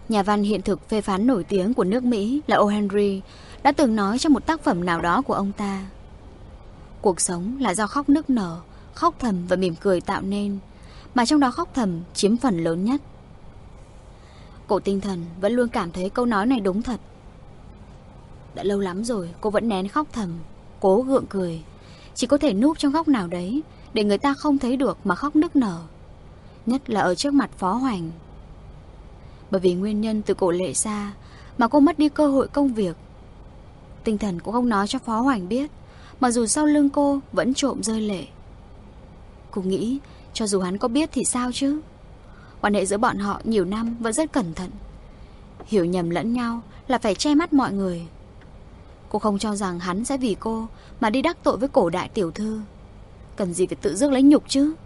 Nhà văn hiện thực phê phán nổi tiếng của nước Mỹ là O. Henry đã từng nói trong một tác phẩm nào đó của ông ta: cuộc sống là do khóc nức nở, khóc thầm và mỉm cười tạo nên, mà trong đó khóc thầm chiếm phần lớn nhất. Cô Tinh Thần vẫn luôn cảm thấy câu nói này đúng thật. Đã lâu lắm rồi cô vẫn nén khóc thầm, cố gượng cười, chỉ có thể núp trong góc nào đấy để người ta không thấy được mà khóc nức nở, nhất là ở trước mặt Phó Hoành. Bởi vì nguyên nhân từ cổ Lệ Sa mà cô mất đi cơ hội công việc. Tinh Thần cũng không nói cho Phó Hoành biết, mặc dù sau lưng cô vẫn trộm rơi lệ. Cô nghĩ cho dù hắn có biết thì sao chứ? Quan hệ giữa bọn họ nhiều năm vẫn rất cẩn thận, hiểu nhầm lẫn nhau là phải che mắt mọi người. Cô không cho rằng hắn sẽ vì cô mà đi đắc tội với cổ đại tiểu thư. Cần gì phải tự rước lấy nhục chứ?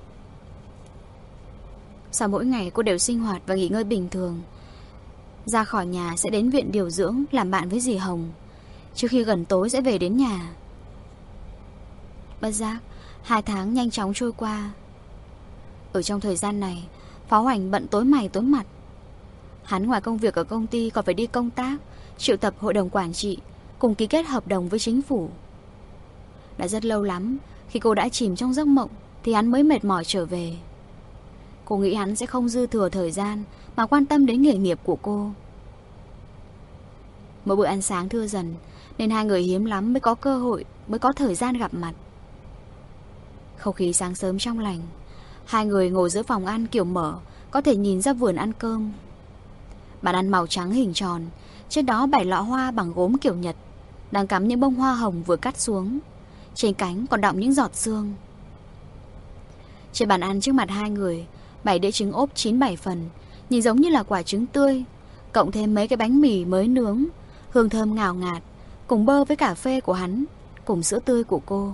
Sau mỗi ngày cô đều sinh hoạt và nghỉ ngơi bình thường. Ra khỏi nhà sẽ đến viện điều dưỡng làm bạn với dì Hồng, trước khi gần tối sẽ về đến nhà. Bất giác 2 tháng nhanh chóng trôi qua. Ở trong thời gian này, Phó Hoành bận tối mày tối mặt. Hắn ngoài công việc ở công ty còn phải đi công tác, triệu tập hội đồng quản trị, cùng ký kết hợp đồng với chính phủ. Đã rất lâu lắm, khi cô đã chìm trong giấc mộng thì hắn mới mệt mỏi trở về. Cô nghĩ hắn sẽ không dư thừa thời gian mà quan tâm đến nghề nghiệp của cô. Mỗi bữa ăn sáng thưa dần, nên hai người hiếm lắm mới có cơ hội, mới có thời gian gặp mặt. Không khí sáng sớm trong lành, hai người ngồi giữa phòng ăn kiểu mở, có thể nhìn ra vườn ăn cơm. Bàn ăn màu trắng hình tròn, trên đó 7 lọ hoa bằng gốm kiểu Nhật, đang cắm những bông hoa hồng vừa cắt xuống. Trên cánh còn đọng những giọt sương. Trên bàn ăn trước mặt hai người, 7 đĩa trứng ốp 9-7 phần, nhìn giống như là quả trứng tươi, cộng thêm mấy cái bánh mì mới nướng, hương thơm ngào ngạt, cùng bơ với cà phê của hắn, cùng sữa tươi của cô.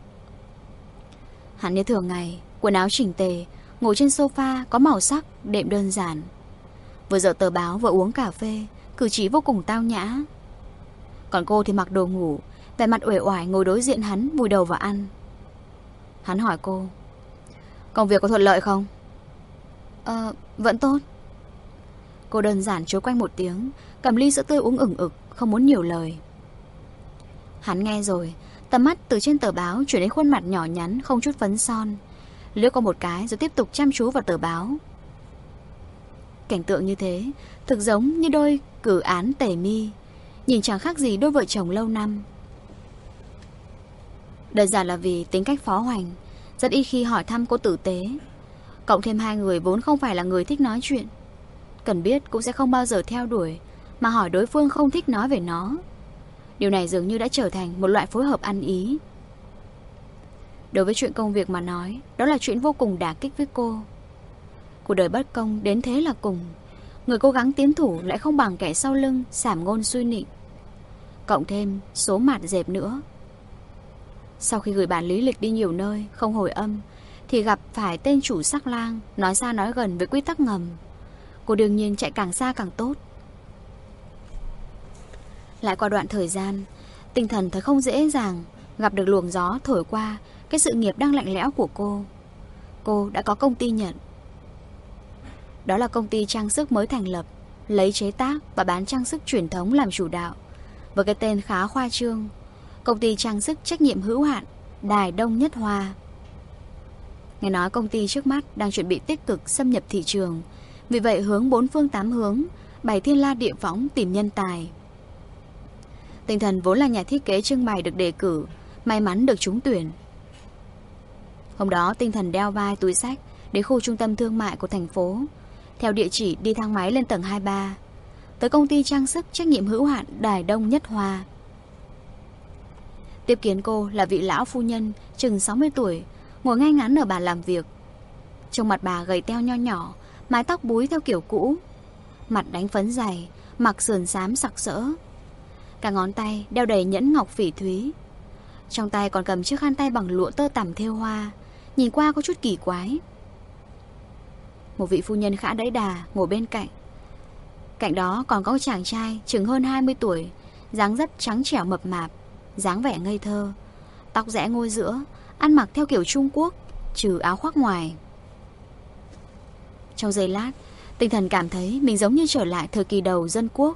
Hắn như thường ngày, quần áo chỉnh tề, ngồi trên sofa có màu sắc, đệm đơn giản. Vừa dở tờ báo vừa uống cà phê, cử chỉ vô cùng tao nhã. Còn cô thì mặc đồ ngủ, vẻ mặt uể oải ngồi đối diện hắn, vùi đầu vào ăn. Hắn hỏi cô: công việc có thuận lợi không? Vẫn tốt. Cô đơn giản chối quanh một tiếng, cầm ly sữa tươi uống ửng ực, không muốn nhiều lời. Hắn nghe rồi, tầm mắt từ trên tờ báo chuyển đến khuôn mặt nhỏ nhắn không chút phấn son, lướt qua một cái rồi tiếp tục chăm chú vào tờ báo. Cảnh tượng như thế thực giống như đôi cử án tề mi, nhìn chẳng khác gì đôi vợ chồng lâu năm. Đơn giản là vì tính cách Phó Hoành rất ít khi hỏi thăm cô tử tế, cộng thêm hai người vốn không phải là người thích nói chuyện, cần biết cũng sẽ không bao giờ theo đuổi, mà hỏi đối phương không thích nói về nó. Điều này dường như đã trở thành một loại phối hợp ăn ý. Đối với chuyện công việc mà nói, đó là chuyện vô cùng đả kích với cô. Cuộc đời bất công đến thế là cùng. Người cố gắng tiến thủ lại không bằng kẻ sau lưng sảm ngôn suy nịnh, cộng thêm số mạt dẹp nữa. Sau khi gửi bản lý lịch đi nhiều nơi không hồi âm, thì gặp phải tên chủ sắc lang nói xa nói gần với quy tắc ngầm. Cô đương nhiên chạy càng xa càng tốt. Lại qua đoạn thời gian, Tinh Thần thấy không dễ dàng gặp được luồng gió thổi qua cái sự nghiệp đang lạnh lẽo của cô. Cô đã có công ty nhận. Đó là công ty trang sức mới thành lập, lấy chế tác và bán trang sức truyền thống làm chủ đạo, với cái tên khá khoa trương: Công ty trang sức trách nhiệm hữu hạn Đài Đông Nhất Hoa. Nghe nói công ty trước mắt đang chuẩn bị tích cực xâm nhập thị trường, vì vậy hướng 4 phương 8 hướng, bày thiên la địa võng tìm nhân tài. Tinh Thần vốn là nhà thiết kế trưng bày được đề cử, may mắn được trúng tuyển. Hôm đó Tinh Thần đeo vai túi xách đến khu trung tâm thương mại của thành phố, theo địa chỉ đi thang máy lên tầng 23, tới công ty trang sức trách nhiệm hữu hạn Đài Đông Nhất Hoa. Tiếp kiến cô là vị lão phu nhân chừng 60 tuổi, ngồi ngay ngắn ở bàn làm việc. Trông mặt bà gầy teo nho nhỏ, mái tóc búi theo kiểu cũ, mặt đánh phấn dày, mặc sườn xám sặc sỡ. Cả ngón tay đeo đầy nhẫn ngọc phỉ thúy. Trong tay còn cầm chiếc khăn tay bằng lụa tơ tằm thêu hoa, nhìn qua có chút kỳ quái. Một vị phu nhân khá đẫy đà ngồi bên cạnh. Cạnh đó còn có chàng trai chừng hơn 20 tuổi, dáng dấp trắng trẻo mập mạp, dáng vẻ ngây thơ, tóc rẽ ngôi giữa, ăn mặc theo kiểu Trung Quốc, trừ áo khoác ngoài. Trong giây lát, Tinh thần cảm thấy mình giống như trở lại thời kỳ đầu dân quốc.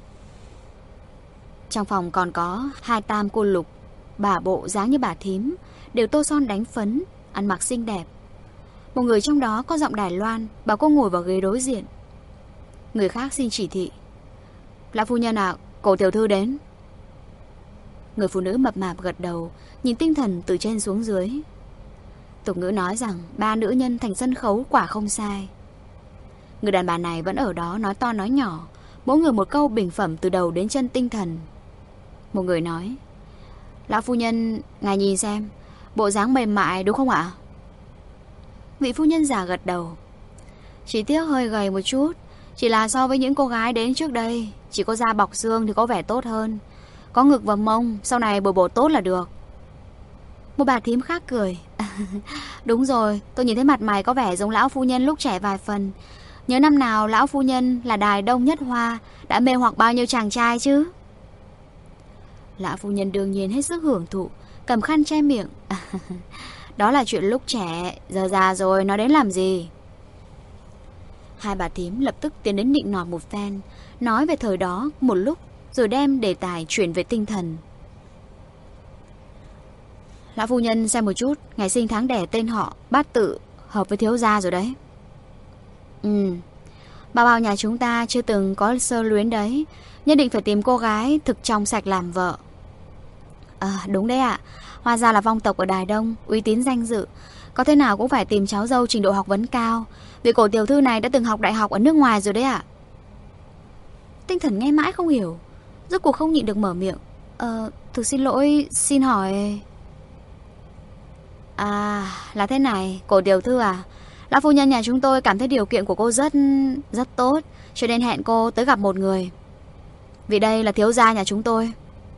Trong phòng còn có 2 tam cô lục, bà bộ dáng như bà thím, đều tô son đánh phấn, ăn mặc xinh đẹp. Một người trong đó có giọng Đài Loan, bảo cô ngồi vào ghế đối diện. Người khác xin chỉ thị. Lão phu nhân ạ, cổ tiểu thư đến. Người phụ nữ mập mạp gật đầu, nhìn Tinh Thần từ trên xuống dưới. Tục ngữ nói rằng 3 nữ nhân thành sân khấu quả không sai. Người đàn bà này vẫn ở đó nói to nói nhỏ, mỗi người một câu bình phẩm từ đầu đến chân Tinh Thần. Một người nói: Lão phu nhân, ngài nhìn xem, bộ dáng mềm mại đúng không ạ? Vị phu nhân già gật đầu. Chỉ tiếc hơi gầy một chút, chỉ là so với những cô gái đến trước đây, chỉ có da bọc xương thì có vẻ tốt hơn. Có ngực và mông, sau này bồi bổ tốt là được. Một bà thím khác cười. Đúng rồi, tôi nhìn thấy mặt mày có vẻ giống lão phu nhân lúc trẻ vài phần. Nhớ năm nào lão phu nhân là đài đông nhất hoa, đã mê hoặc bao nhiêu chàng trai chứ? Lão phu nhân đương nhiên hết sức hưởng thụ, cầm khăn che miệng. Đó là chuyện lúc trẻ, giờ già rồi nói đến làm gì? Hai bà thím lập tức tiến đến nịnh nọt một phen, nói về thời đó một lúc, rồi đem đề tài chuyển về Tinh Thần. Lão phu nhân xem một chút, ngày sinh tháng đẻ tên họ, bát tự, hợp với thiếu gia rồi đấy. Bà bảo nhà chúng ta chưa từng có sơ luyến đấy, nhất định phải tìm cô gái thực trong sạch làm vợ. Đúng đấy ạ. Hoa gia là vong tộc ở Đài Đông, uy tín danh dự, có thế nào cũng phải tìm cháu dâu trình độ học vấn cao. Vì cổ tiểu thư này đã từng học đại học ở nước ngoài rồi đấy ạ. Tinh Thần nghe mãi không hiểu, rốt cuộc không nhịn được mở miệng. Thực xin lỗi, xin hỏi. Là thế này, cổ tiểu thư à, lão phu nhân nhà chúng tôi cảm thấy điều kiện của cô rất tốt, cho nên hẹn cô tới gặp một người. Vì đây là thiếu gia nhà chúng tôi.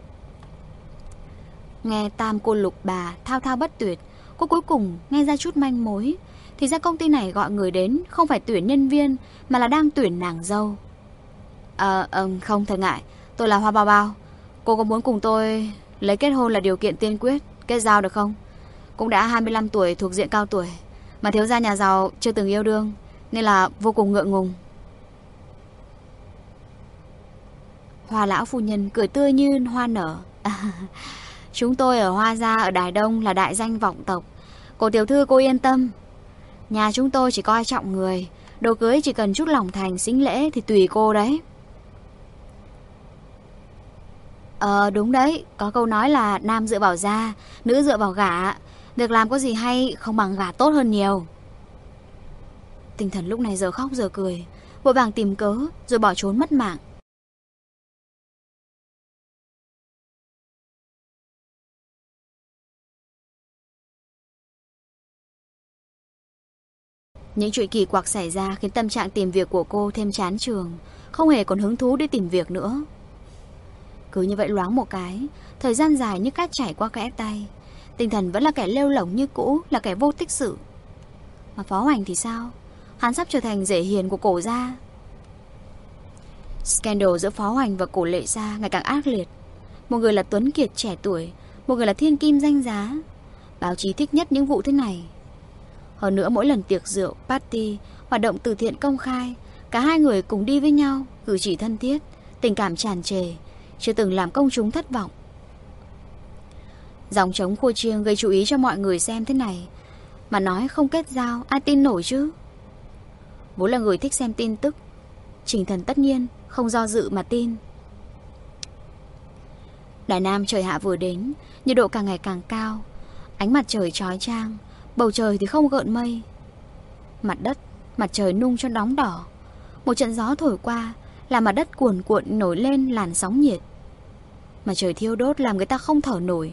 Nghe tam cô lục bà thao thao bất tuyệt, cô cuối cùng nghe ra chút manh mối. Thì ra công ty này gọi người đến không phải tuyển nhân viên, mà là đang tuyển nàng dâu. Không, thật ngại, tôi là Hoa Bao Bao. Cô có muốn cùng tôi lấy kết hôn là điều kiện tiên quyết, kết giao được không? Cũng đã 25 tuổi, thuộc diện cao tuổi, mà thiếu gia nhà giàu chưa từng yêu đương, nên là vô cùng ngượng ngùng. Hoa lão phu nhân cười tươi như hoa nở. Chúng tôi ở Hoa gia ở Đài Đông là đại danh vọng tộc. Cổ tiểu thư cô yên tâm, nhà chúng tôi chỉ coi trọng người, đồ cưới chỉ cần chút lòng thành sính lễ thì tùy cô đấy. Đúng đấy, có câu nói là nam dựa vào da, nữ dựa vào gả. Việc làm có gì hay không bằng gả tốt hơn nhiều. Tinh Thần lúc này giờ khóc giờ cười, vội vàng tìm cớ rồi bỏ trốn mất mạng. Những chuyện kỳ quặc xảy ra khiến tâm trạng tìm việc của cô thêm chán chường, không hề còn hứng thú đi tìm việc nữa. Cứ như vậy loáng một cái, thời gian dài như cát chảy qua kẽ tay, Tinh Thần vẫn là kẻ lêu lổng như cũ, là kẻ vô tích sự. Mà Phó Hoành thì sao? Hắn sắp trở thành rể hiền của cổ gia. Scandal giữa Phó Hoành và cổ Lệ gia ngày càng ác liệt. Một người là tuấn kiệt trẻ tuổi, một người là thiên kim danh giá. Báo chí thích nhất những vụ thế này. Hơn nữa mỗi lần tiệc rượu, party, hoạt động từ thiện công khai, cả hai người cùng đi với nhau, cử chỉ thân thiết, tình cảm tràn trề, chưa từng làm công chúng thất vọng. Dòng trống khua chiêng gây chú ý cho mọi người xem thế này, mà nói không kết giao, ai tin nổi chứ? Vốn là người thích xem tin tức, Trình Thần tất nhiên không do dự mà tin. Đài Nam trời hạ vừa đến, nhiệt độ càng ngày càng cao, ánh mặt trời chói chang, bầu trời thì không gợn mây. Mặt đất, mặt trời nung cho nóng đỏ. Một trận gió thổi qua, làm mặt đất cuồn cuộn nổi lên làn sóng nhiệt. Mặt trời thiêu đốt làm người ta không thở nổi.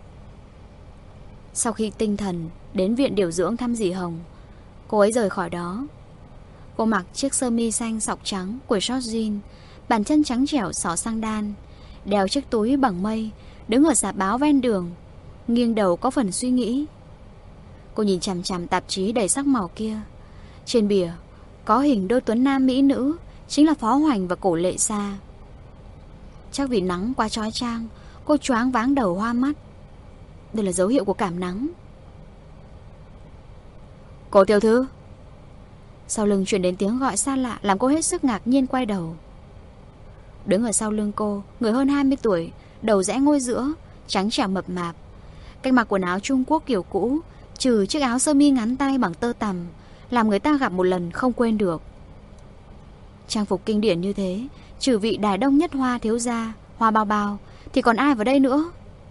Sau khi Tinh Thần đến viện điều dưỡng thăm dì Hồng, cô ấy rời khỏi đó. Cô mặc chiếc sơ mi xanh sọc trắng, quần short jean, bàn chân trắng trẻo xỏ sang đan, đeo chiếc túi bằng mây, đứng ở rạp báo ven đường, nghiêng đầu có phần suy nghĩ. Cô nhìn chằm chằm tạp chí đầy sắc màu kia. Trên bìa có hình đôi tuấn nam mỹ nữ, chính là Phó Hoành và cổ Lệ Sa. Chắc vì nắng quá chói chang, cô choáng váng đầu hoa mắt. Đây là dấu hiệu của cảm nắng. Cổ tiểu thư. Sau lưng truyền đến tiếng gọi xa lạ, làm cô hết sức ngạc nhiên quay đầu. Đứng ở sau lưng cô, người hơn 20 tuổi, đầu rẽ ngôi giữa, trắng trẻo mập mạp. Cách mặc quần áo Trung Quốc kiểu cũ, trừ chiếc áo sơ mi ngắn tay bằng tơ tằm, làm người ta gặp một lần không quên được. Trang phục kinh điển như thế, trừ vị đài đông nhất Hoa thiếu gia, Hoa bao bao, thì còn ai vào đây nữa?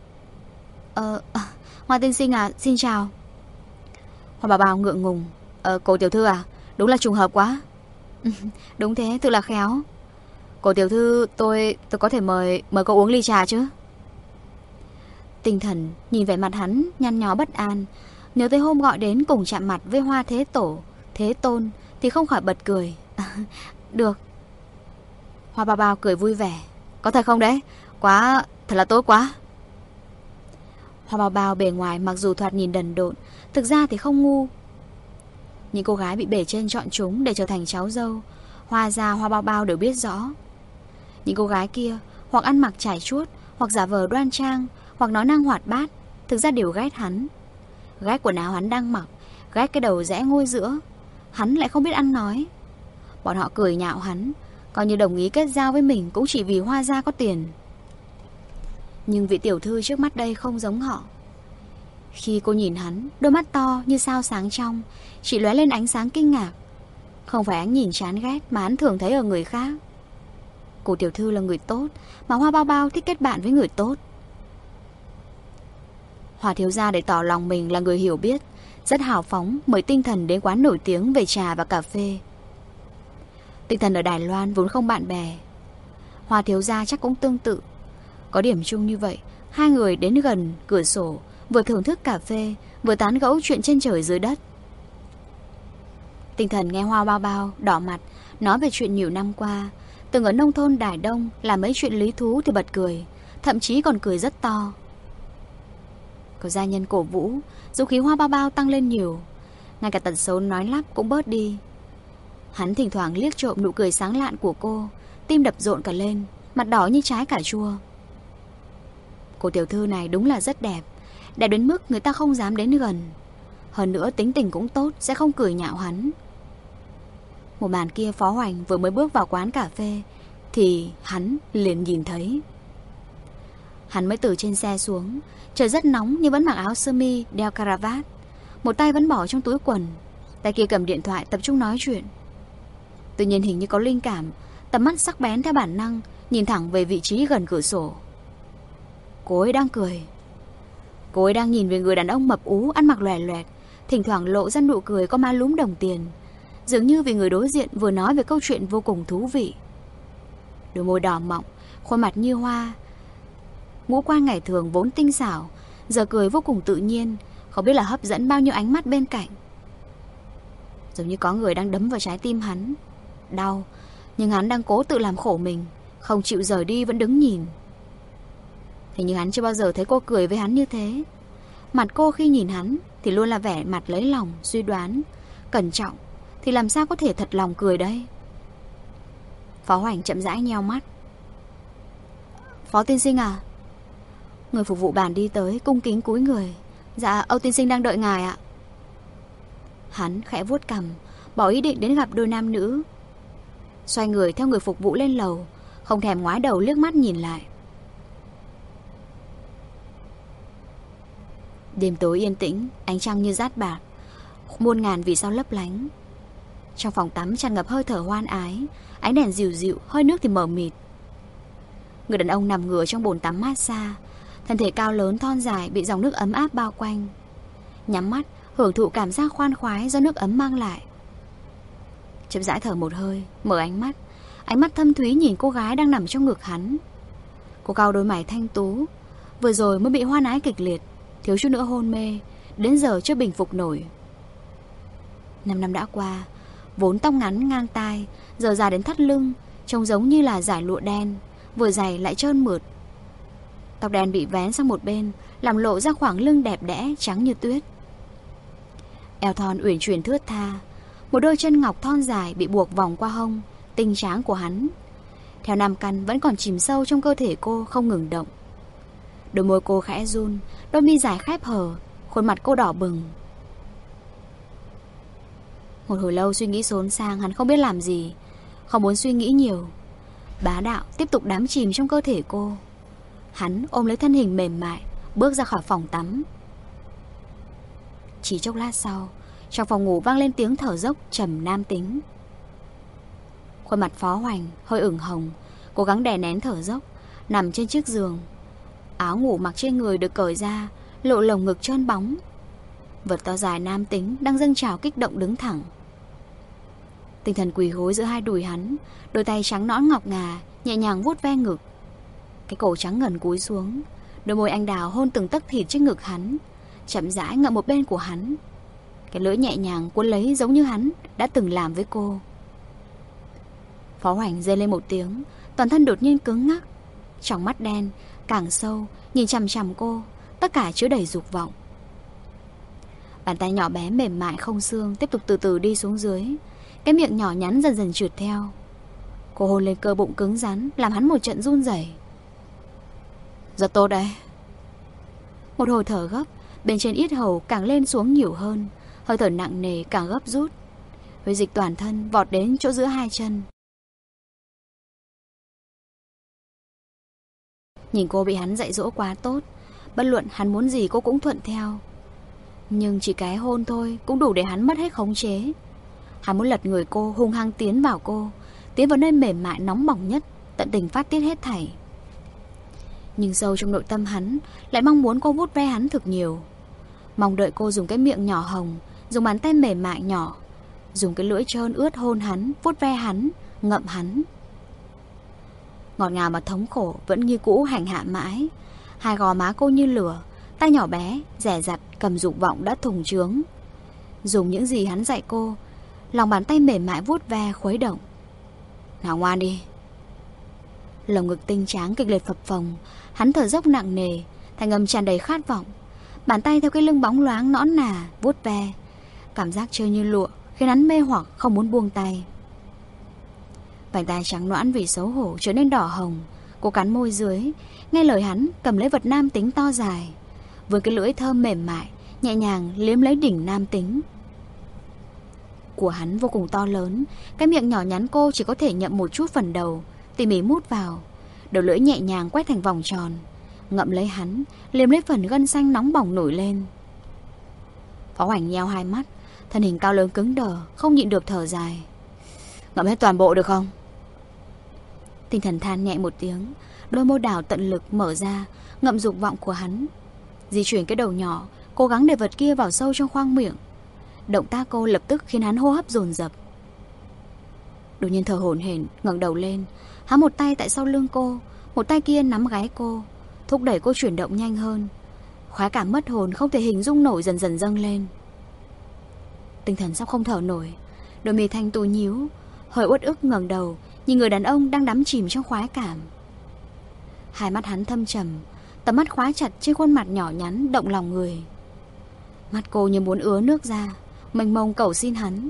Hoa tiên sinh à, xin chào. Hoa bao bao ngượng ngùng. Cô tiểu thư à, đúng là trùng hợp quá. Đúng thế, thật là khéo. Cô tiểu thư, tôi có thể mời cô uống ly trà chứ? Tinh Thần nhìn vẻ mặt hắn nhăn nhó bất an, nhớ tới hôm gọi đến cùng chạm mặt với Hoa Thế Tổ, Thế Tôn, thì không khỏi bật cười. Được. Hoa bao bao cười vui vẻ. Có thật không đấy? Thật là tốt quá. Hoa bao bao bề ngoài mặc dù thoạt nhìn đần độn, thực ra thì không ngu. Những cô gái bị bề trên chọn chúng để trở thành cháu dâu, Hoa gia Hoa bao bao đều biết rõ. Những cô gái kia hoặc ăn mặc trải chuốt, hoặc giả vờ đoan trang, hoặc nói năng hoạt bát, thực ra đều ghét hắn. Ghét quần áo hắn đang mặc, ghét cái đầu rẽ ngôi giữa. Hắn lại không biết ăn nói. Bọn họ cười nhạo hắn, coi như đồng ý kết giao với mình cũng chỉ vì Hoa gia có tiền. Nhưng vị tiểu thư trước mắt đây không giống họ. Khi cô nhìn hắn, đôi mắt to như sao sáng trong, chỉ lóe lên ánh sáng kinh ngạc. Không phải ánh nhìn chán ghét mà hắn thường thấy ở người khác. Cô tiểu thư là người tốt, mà Hoa bao bao thích kết bạn với người tốt. Hoa thiếu gia để tỏ lòng mình là người hiểu biết, rất hào phóng mời Tinh Thần đến quán nổi tiếng về trà và cà phê. Tinh Thần ở Đài Loan vốn không bạn bè, Hoa thiếu gia chắc cũng tương tự. Có điểm chung như vậy, hai người đến gần cửa sổ, vừa thưởng thức cà phê, vừa tán gẫu chuyện trên trời dưới đất. Tinh Thần nghe Hoa bao bao đỏ mặt nói về chuyện nhiều năm qua, từng ở nông thôn Đài Đông làm mấy chuyện lý thú thì bật cười, thậm chí còn cười rất to. Có gia nhân cổ vũ, dũng khí Hoa bao bao tăng lên nhiều, ngay cả tật xấu nói lắp cũng bớt đi. Hắn thỉnh thoảng liếc trộm nụ cười sáng lạn của cô, tim đập rộn cả lên, mặt đỏ như trái cà chua. Cô tiểu thư này đúng là rất đẹp, đẹp đến mức người ta không dám đến gần. Hơn nữa tính tình cũng tốt, sẽ không cười nhạo hắn. Một màn kia Phó Hoành vừa mới bước vào quán cà phê thì hắn liền nhìn thấy. Hắn mới từ trên xe xuống, trời rất nóng nhưng vẫn mặc áo sơ mi, đeo caravat, một tay vẫn bỏ trong túi quần, tay kia cầm điện thoại tập trung nói chuyện. Tự nhiên hình như có linh cảm, tầm mắt sắc bén theo bản năng nhìn thẳng về vị trí gần cửa sổ. Cô ấy đang cười. Cô ấy đang nhìn về người đàn ông mập ú ăn mặc loè loẹt, thỉnh thoảng lộ ra nụ cười có má lúm đồng tiền, dường như vì người đối diện vừa nói về câu chuyện vô cùng thú vị. Đôi môi đỏ mọng, khuôn mặt như hoa, ngũ quan ngày thường vốn tinh xảo, giờ cười vô cùng tự nhiên, không biết là hấp dẫn bao nhiêu ánh mắt bên cạnh. Giống như có người đang đấm vào trái tim hắn. Đau, nhưng hắn đang cố tự làm khổ mình, không chịu rời đi vẫn đứng nhìn. Hình như hắn chưa bao giờ thấy cô cười với hắn như thế. Mặt cô khi nhìn hắn thì luôn là vẻ mặt lấy lòng, suy đoán, cẩn trọng, thì làm sao có thể thật lòng cười đây? Phó Hoành chậm rãi nheo mắt. Phó tiên sinh à? Người phục vụ bàn đi tới, cung kính cúi người. Dạ, Âu tiên sinh đang đợi ngài ạ. Hắn khẽ vuốt cằm, bỏ ý định đến gặp đôi nam nữ. Xoay người theo người phục vụ lên lầu, không thèm ngoái đầu liếc mắt nhìn lại. Đêm tối yên tĩnh, ánh trăng như rát bạc, muôn ngàn vì sao lấp lánh. Trong phòng tắm tràn ngập hơi thở hoan ái, ánh đèn dịu dịu, hơi nước thì mờ mịt. Người đàn ông nằm ngửa trong bồn tắm massage, thân thể cao lớn thon dài bị dòng nước ấm áp bao quanh. Nhắm mắt hưởng thụ cảm giác khoan khoái do nước ấm mang lại. Chậm rãi thở một hơi, mở ánh mắt thâm thúy nhìn cô gái đang nằm trong ngực hắn. Cô cau đôi mày thanh tú, vừa rồi mới bị hoan ái kịch liệt, thiếu chút nữa hôn mê, đến giờ chưa bình phục nổi. 5 năm đã qua, vốn tóc ngắn ngang tai, giờ dài đến thắt lưng, trông giống như là dải lụa đen, vừa dày lại trơn mượt. Tóc đen bị vén sang một bên, làm lộ ra khoảng lưng đẹp đẽ trắng như tuyết. Eo thon uyển chuyển thướt tha, một đôi chân ngọc thon dài bị buộc vòng qua hông, tinh tráng của hắn. Theo nam căn vẫn còn chìm sâu trong cơ thể cô không ngừng động. Đôi môi cô khẽ run, đôi mi dài khép hờ, khuôn mặt cô đỏ bừng. Một hồi lâu suy nghĩ xốn sang, hắn không biết làm gì, không muốn suy nghĩ nhiều. Bá đạo tiếp tục đắm chìm trong cơ thể cô. Hắn ôm lấy thân hình mềm mại, bước ra khỏi phòng tắm. Chỉ chốc lát sau, trong phòng ngủ vang lên tiếng thở dốc trầm nam tính. Khuôn mặt Phó Hoành hơi ửng hồng, cố gắng đè nén thở dốc, nằm trên chiếc giường. Áo ngủ mặc trên người được cởi ra, lộ lồng ngực trơn bóng. Vật to dài nam tính đang dâng trào kích động đứng thẳng. Tinh thần quỳ gối giữa hai đùi hắn, đôi tay trắng nõn ngọc ngà nhẹ nhàng vuốt ve ngực. Cái cổ trắng ngần cúi xuống, đôi môi anh đào hôn từng tấc thịt trên ngực hắn, chậm rãi ngậm một bên của hắn. Cái lưỡi nhẹ nhàng cuốn lấy giống như hắn đã từng làm với cô. Phó Hoành rên lên một tiếng, toàn thân đột nhiên cứng ngắc. Trong mắt đen càng sâu, nhìn chằm chằm cô, tất cả chứa đầy dục vọng. Bàn tay nhỏ bé mềm mại không xương tiếp tục từ từ đi xuống dưới. Cái miệng nhỏ nhắn dần dần trượt theo. Cô hôn lên cơ bụng cứng rắn, làm hắn một trận run rẩy. Rất tốt đấy. Một hồi thở gấp, bên trên yết hầu càng lên xuống nhiều hơn, hơi thở nặng nề càng gấp rút. Huyết dịch toàn thân vọt đến chỗ giữa hai chân. Nhìn cô bị hắn dạy dỗ quá tốt, bất luận hắn muốn gì cô cũng thuận theo. Nhưng chỉ cái hôn thôi cũng đủ để hắn mất hết khống chế. Hắn muốn lật người cô, hung hăng tiến vào cô, tiến vào nơi mềm mại nóng bỏng nhất, tận tình phát tiết hết thảy. Nhưng sâu trong nội tâm hắn lại mong muốn cô vuốt ve hắn thực nhiều, mong đợi cô dùng cái miệng nhỏ hồng, dùng bàn tay mềm mại nhỏ, dùng cái lưỡi trơn ướt hôn hắn, vuốt ve hắn, ngậm hắn. Ngọt ngào mà thống khổ vẫn như cũ hành hạ mãi. Hai gò má cô như lửa, tay nhỏ bé dè dặt cầm dục vọng đã thùng trướng. Dùng những gì hắn dạy cô, lòng bàn tay mềm mại vuốt ve khuấy động. Nào ngoan đi. Lồng ngực tinh tráng kịch liệt phập phồng, hắn thở dốc nặng nề, thanh âm tràn đầy khát vọng. Bàn tay theo cái lưng bóng loáng nõn nà vuốt ve, cảm giác trơn như lụa khiến hắn mê hoặc không muốn buông tay. Vành tay trắng nõn vì xấu hổ trở nên đỏ hồng. Cô cắn môi dưới, nghe lời hắn cầm lấy vật nam tính to dài, với cái lưỡi thơm mềm mại nhẹ nhàng liếm lấy đỉnh nam tính của hắn vô cùng to lớn. Cái miệng nhỏ nhắn cô chỉ có thể nhậm một chút phần đầu, tỉ mỉ mút vào, đầu lưỡi nhẹ nhàng quét thành vòng tròn, ngậm lấy hắn, liếm lấy phần gân xanh nóng bỏng nổi lên. Phó Hoành nheo hai mắt, thân hình cao lớn cứng đờ, không nhịn được thở dài. Ngậm hết toàn bộ được không? Tinh thần than nhẹ một tiếng, đôi môi đào tận lực mở ra, ngậm dục vọng của hắn. Di chuyển cái đầu nhỏ, cố gắng để vật kia vào sâu trong khoang miệng. Động tác cô lập tức khiến hắn hô hấp dồn dập. Đột nhiên thở hổn hển, ngẩng đầu lên, hắn một tay tại sau lưng cô, một tay kia nắm gáy cô, thúc đẩy cô chuyển động nhanh hơn. Khoái cảm mất hồn không thể hình dung nổi dần dần dâng lên. Tinh thần sắp không thở nổi, đôi mi thanh tú nhíu, hơi uất ức ngẩng đầu, nhìn người đàn ông đang đắm chìm trong khoái cảm. Hai mắt hắn thâm trầm, tầm mắt khóa chặt trên khuôn mặt nhỏ nhắn động lòng người. Mắt cô như muốn ứa nước ra, mênh mông cầu xin hắn.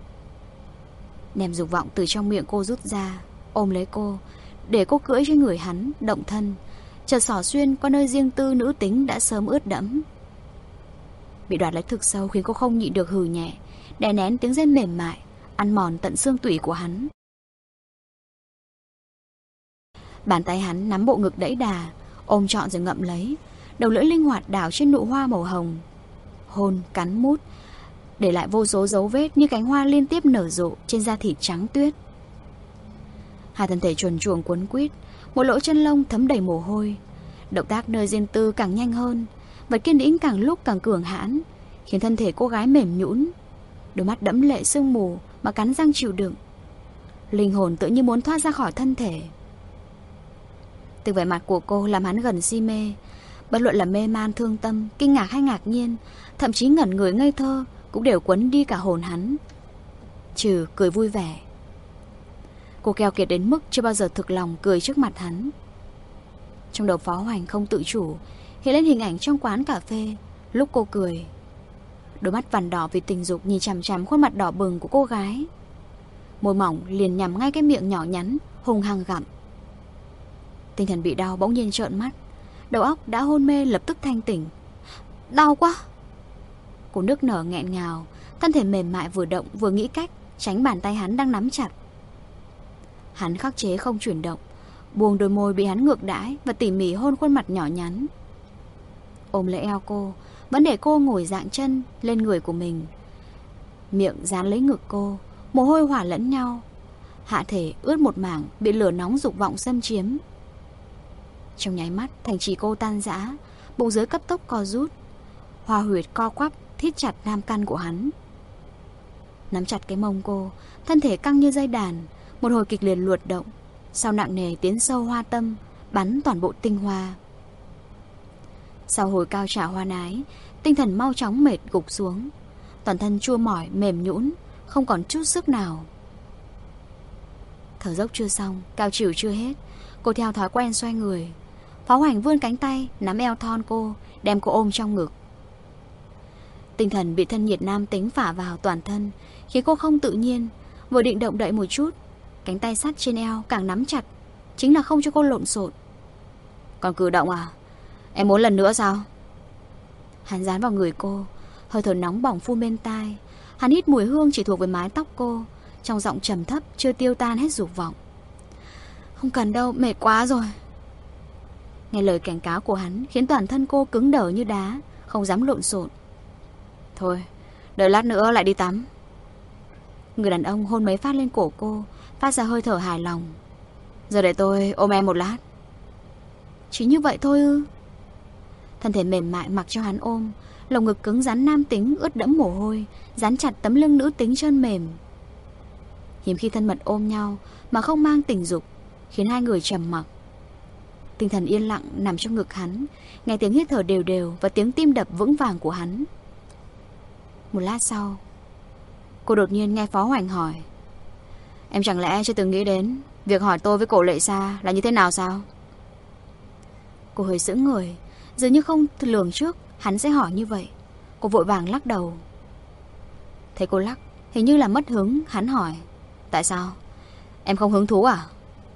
Đem dục vọng từ trong miệng cô rút ra, ôm lấy cô, để cô cưỡi trên người hắn, động thân, chợt xỏ xuyên qua nơi riêng tư nữ tính đã sớm ướt đẫm. Bị đoạt lấy thực sâu khiến cô không nhịn được hừ nhẹ, đè nén tiếng rên mềm mại, ăn mòn tận xương tủy của hắn. Bàn tay hắn nắm bộ ngực đẫy đà, ôm trọn rồi ngậm lấy, đầu lưỡi linh hoạt đảo trên nụ hoa màu hồng. Hôn, cắn mút, để lại vô số dấu vết như cánh hoa liên tiếp nở rộ trên da thịt trắng tuyết. Hai thân thể chuồn chuồng quấn quýt, một lỗ chân lông thấm đầy mồ hôi. Động tác nơi riêng tư càng nhanh hơn, vật kiên đĩnh càng lúc càng cường hãn, khiến thân thể cô gái mềm nhũn, đôi mắt đẫm lệ sương mù mà cắn răng chịu đựng. Linh hồn tự như muốn thoát ra khỏi thân thể. Từng vẻ mặt của cô làm hắn gần si mê. Bất luận là mê man thương tâm, kinh ngạc hay ngạc nhiên, thậm chí ngẩn người ngây thơ, cũng đều quấn đi cả hồn hắn, trừ cười vui vẻ. Cô keo kiệt đến mức chưa bao giờ thực lòng cười trước mặt hắn. Trong đầu Phó Hoành không tự chủ hiện lên hình ảnh trong quán cà phê lúc cô cười. Đôi mắt vằn đỏ vì tình dục nhìn chằm chằm khuôn mặt đỏ bừng của cô gái. Môi mỏng liền nhằm ngay cái miệng nhỏ nhắn, hung hăng gặm. Tinh thần bị đau bỗng nhiên trợn mắt, đầu óc đã hôn mê lập tức thanh tỉnh. Đau quá! Cô nức nở nghẹn ngào, thân thể mềm mại vừa động vừa nghĩ cách tránh bàn tay hắn đang nắm chặt. Hắn khắc chế không chuyển động, buông đôi môi bị hắn ngược đãi và tỉ mỉ hôn khuôn mặt nhỏ nhắn. Ôm lấy eo cô, vẫn để cô ngồi dạng chân lên người của mình. Miệng dán lấy ngực cô, mồ hôi hòa lẫn nhau. Hạ thể ướt một mảng, bị lửa nóng dục vọng xâm chiếm. Trong nháy mắt, thành trì cô tan rã, bụng dưới cấp tốc co rút. Hoa huyệt co quắp, thít chặt nam căn của hắn. Nắm chặt cái mông cô, thân thể căng như dây đàn, một hồi kịch liệt luột động, sau nặng nề tiến sâu hoa tâm, bắn toàn bộ tinh hoa. Sau hồi cao trào hoan ái, tinh thần mau chóng mệt gục xuống, toàn thân chua mỏi mềm nhũn, không còn chút sức nào. Thở dốc chưa xong, cao trìu chưa hết, cô theo thói quen xoay người. Phó Hoành vươn cánh tay nắm eo thon cô, đem cô ôm trong ngực. Tinh thần bị thân nhiệt nam tính phả vào toàn thân, khiến cô không tự nhiên. Vừa định động đậy một chút, cánh tay sát trên eo càng nắm chặt, chính là không cho cô lộn xộn. Còn cử động à? Em muốn lần nữa sao? Hắn dán vào người cô, hơi thở nóng bỏng phun bên tai. Hắn hít mùi hương chỉ thuộc về mái tóc cô, trong giọng trầm thấp chưa tiêu tan hết dục vọng. Không cần đâu, mệt quá rồi. Nghe lời cảnh cáo của hắn khiến toàn thân cô cứng đờ như đá, không dám lộn xộn. Thôi, đợi lát nữa lại đi tắm. Người đàn ông hôn mấy phát lên cổ cô, phát ra hơi thở hài lòng. Giờ để tôi ôm em một lát. Chỉ như vậy thôi ư? Thân thể mềm mại mặc cho hắn ôm, lồng ngực cứng rắn nam tính ướt đẫm mồ hôi, dán chặt tấm lưng nữ tính trơn mềm. Hiếm khi thân mật ôm nhau mà không mang tình dục, khiến hai người trầm mặc. Tinh thần yên lặng nằm trong ngực hắn, nghe tiếng hít thở đều đều và tiếng tim đập vững vàng của hắn. Một lát sau, cô đột nhiên nghe Phó Hoành hỏi: Em chẳng lẽ chưa từng nghĩ đến việc hỏi tôi với Cổ Lệ Sa là như thế nào sao? Cô hơi sững người, dường như không lường trước hắn sẽ hỏi như vậy. Cô vội vàng lắc đầu. Thấy cô lắc, hình như là mất hứng, hắn hỏi: Tại sao? Em không hứng thú à?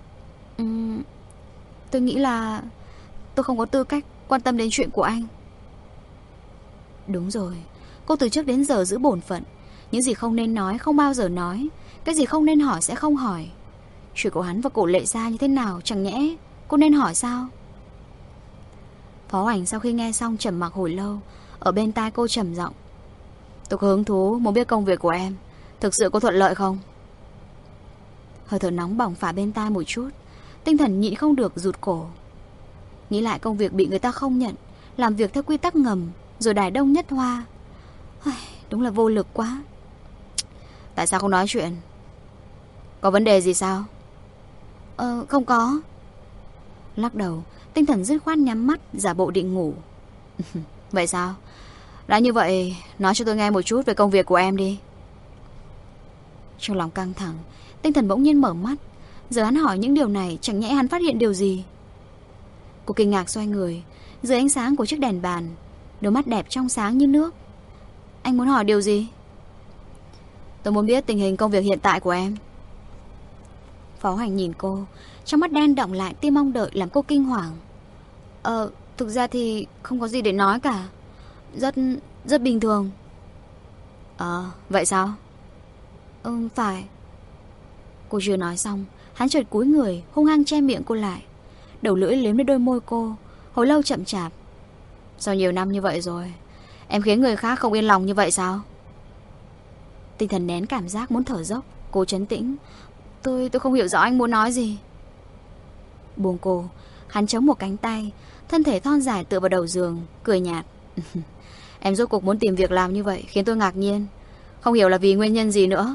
Tôi nghĩ là tôi không có tư cách quan tâm đến chuyện của anh. Đúng rồi, cô từ trước đến giờ giữ bổn phận. Những gì không nên nói không bao giờ nói, cái gì không nên hỏi sẽ không hỏi. Chuyện của hắn và Cổ Lệ Sa như thế nào, chẳng nhẽ cô nên hỏi sao? Phó Hoành sau khi nghe xong trầm mặc hồi lâu, ở bên tai cô trầm giọng: Tôi có hứng thú muốn biết công việc của em thực sự có thuận lợi không? Hơi thở nóng bỏng phả bên tai một chút, tinh thần nhịn không được rụt cổ. Nghĩ lại công việc bị người ta không nhận, làm việc theo quy tắc ngầm, rồi đài đông nhất hoa. Đúng là vô lực quá. Tại sao không nói chuyện? Có vấn đề gì sao? Không có. Lắc đầu, tinh thần dứt khoát nhắm mắt, giả bộ định ngủ. Vậy sao? Đã như vậy, nói cho tôi nghe một chút về công việc của em đi. Trong lòng căng thẳng, tinh thần bỗng nhiên mở mắt. Giờ hắn hỏi những điều này, chẳng nhẽ hắn phát hiện điều gì? Cô kinh ngạc xoay người, dưới ánh sáng của chiếc đèn bàn, đôi mắt đẹp trong sáng như nước. Anh muốn hỏi điều gì? Tôi muốn biết tình hình công việc hiện tại của em. Phó Hoành nhìn cô, trong mắt đen đọng lại tia mong đợi làm cô kinh hoàng. Thực ra thì không có gì để nói cả. Rất bình thường. Vậy sao? Phải. Cô chưa nói xong, hắn chợt cúi người, hung hăng che miệng cô lại. Đầu lưỡi liếm lên đôi môi cô, hồi lâu chậm chạp. Sau nhiều năm như vậy rồi, em khiến người khác không yên lòng như vậy sao? Tinh thần nén cảm giác muốn thở dốc, cô trấn tĩnh. Tôi không hiểu rõ anh muốn nói gì. Buông cô, hắn chống một cánh tay, thân thể thon dài tựa vào đầu giường, cười nhạt. Em rốt cuộc muốn tìm việc làm như vậy khiến tôi ngạc nhiên. Không hiểu là vì nguyên nhân gì nữa.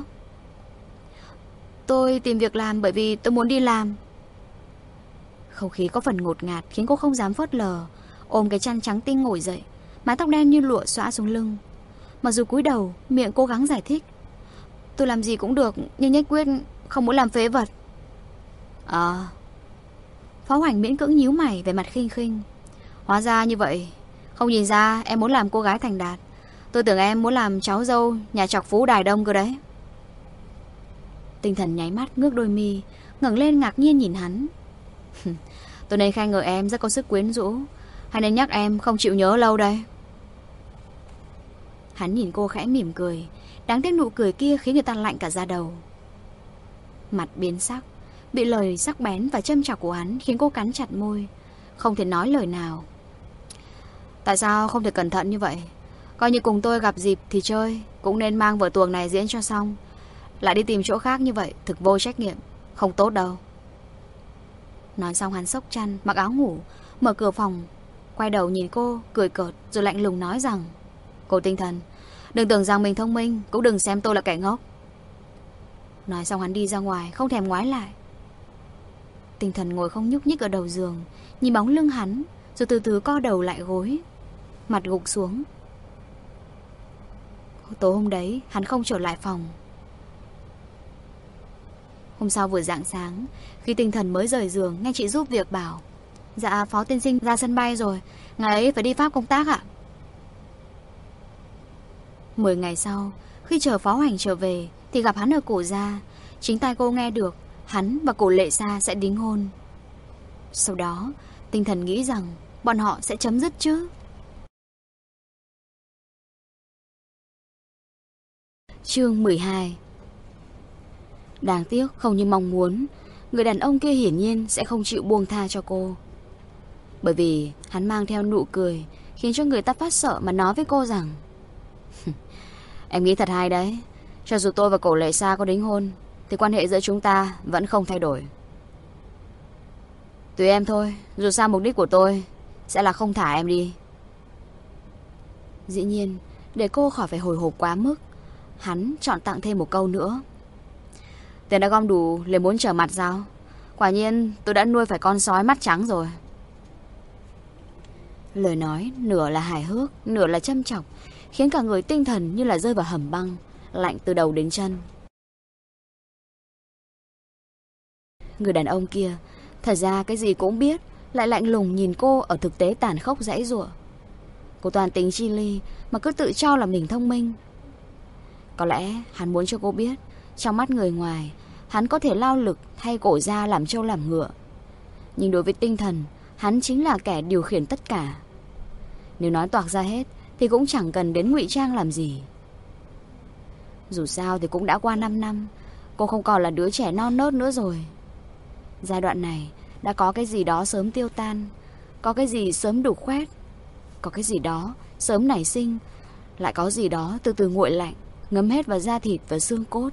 Tôi tìm việc làm bởi vì tôi muốn đi làm. Không khí có phần ngột ngạt khiến cô không dám phớt lờ, ôm cái chăn trắng tinh ngồi dậy, mái tóc đen như lụa xõa xuống lưng. Mặc dù cúi đầu, miệng cố gắng giải thích. Tôi làm gì cũng được, nhưng nhất quyết không muốn làm phế vật. Phó Hoành miễn cưỡng nhíu mày, về mặt khinh khinh. Hóa ra như vậy. Không nhìn ra em muốn làm cô gái thành đạt. Tôi tưởng em muốn làm cháu dâu nhà trọc phú Đài Đông cơ đấy. Tinh thần nháy mắt ngước đôi mi, ngẩng lên ngạc nhiên nhìn hắn. Tôi nên khen ngợi em rất có sức quyến rũ, hay nên nhắc em không chịu nhớ lâu đây? Hắn nhìn cô khẽ mỉm cười, Đáng tiếc nụ cười kia khiến người ta lạnh cả da đầu. Mặt biến sắc, bị lời sắc bén và châm chọc của hắn khiến cô cắn chặt môi, không thể nói lời nào. Tại sao không thể cẩn thận như vậy? Coi như cùng tôi gặp dịp thì chơi, cũng nên mang vở tuồng này diễn cho xong. Lại đi tìm chỗ khác như vậy, thực vô trách nhiệm, không tốt đâu. Nói xong hắn xốc chăn, mặc áo ngủ, mở cửa phòng, quay đầu nhìn cô, cười cợt, rồi lạnh lùng nói rằng: Cô Tinh Thần, đừng tưởng rằng mình thông minh, cũng đừng xem tôi là kẻ ngốc. Nói xong hắn đi ra ngoài, không thèm ngoái lại. Tinh Thần ngồi không nhúc nhích ở đầu giường, nhìn bóng lưng hắn, rồi từ từ co đầu lại gối, mặt gục xuống. Tối hôm đấy hắn không trở lại phòng. Hôm sau vừa rạng sáng, khi Tinh Thần mới rời giường, nghe chị giúp việc bảo: Dạ phó tiên sinh ra sân bay rồi, ngày ấy phải đi Pháp công tác ạ. 10 ngày sau, khi chờ Phó Hoành trở về thì gặp hắn ở Cổ Gia. Chính tai cô nghe được hắn và Cổ Lệ Sa sẽ đính hôn. Sau đó Tinh Thần nghĩ rằng bọn họ sẽ chấm dứt chứ. Chương 12. Đáng tiếc không như mong muốn, người đàn ông kia hiển nhiên sẽ không chịu buông tha cho cô. Bởi vì hắn mang theo nụ cười khiến cho người ta phát sợ mà nói với cô rằng: Em nghĩ thật hay đấy, cho dù tôi và Cổ Lệ Sa có đính hôn thì quan hệ giữa chúng ta vẫn không thay đổi. Tùy em thôi, dù sao mục đích của tôi sẽ là không thả em đi. Dĩ nhiên, để cô khỏi phải hồi hộp quá mức, hắn chọn tặng thêm một câu nữa: Tiền đã gom đủ liền muốn trở mặt sao? Quả nhiên tôi đã nuôi phải con sói mắt trắng rồi. Lời nói nửa là hài hước, nửa là châm chọc, khiến cả người Tinh Thần như là rơi vào hầm băng, lạnh từ đầu đến chân. Người đàn ông kia thật ra cái gì cũng biết, lại lạnh lùng nhìn cô ở thực tế tàn khốc giãy giụa. Cô toàn tính chi ly mà cứ tự cho là mình thông minh. Có lẽ hắn muốn cho cô biết, trong mắt người ngoài, hắn có thể lao lực thay Cổ Gia làm trâu làm ngựa. Nhưng đối với Tinh Thần, hắn chính là kẻ điều khiển tất cả. Nếu nói toạc ra hết thì cũng chẳng cần đến ngụy trang làm gì. Dù sao thì cũng đã qua 5 năm, cô không còn là đứa trẻ non nớt nữa rồi. Giai đoạn này đã có cái gì đó sớm tiêu tan, có cái gì sớm đục khoét, có cái gì đó sớm nảy sinh, lại có gì đó từ từ nguội lạnh, ngấm hết vào da thịt và xương cốt.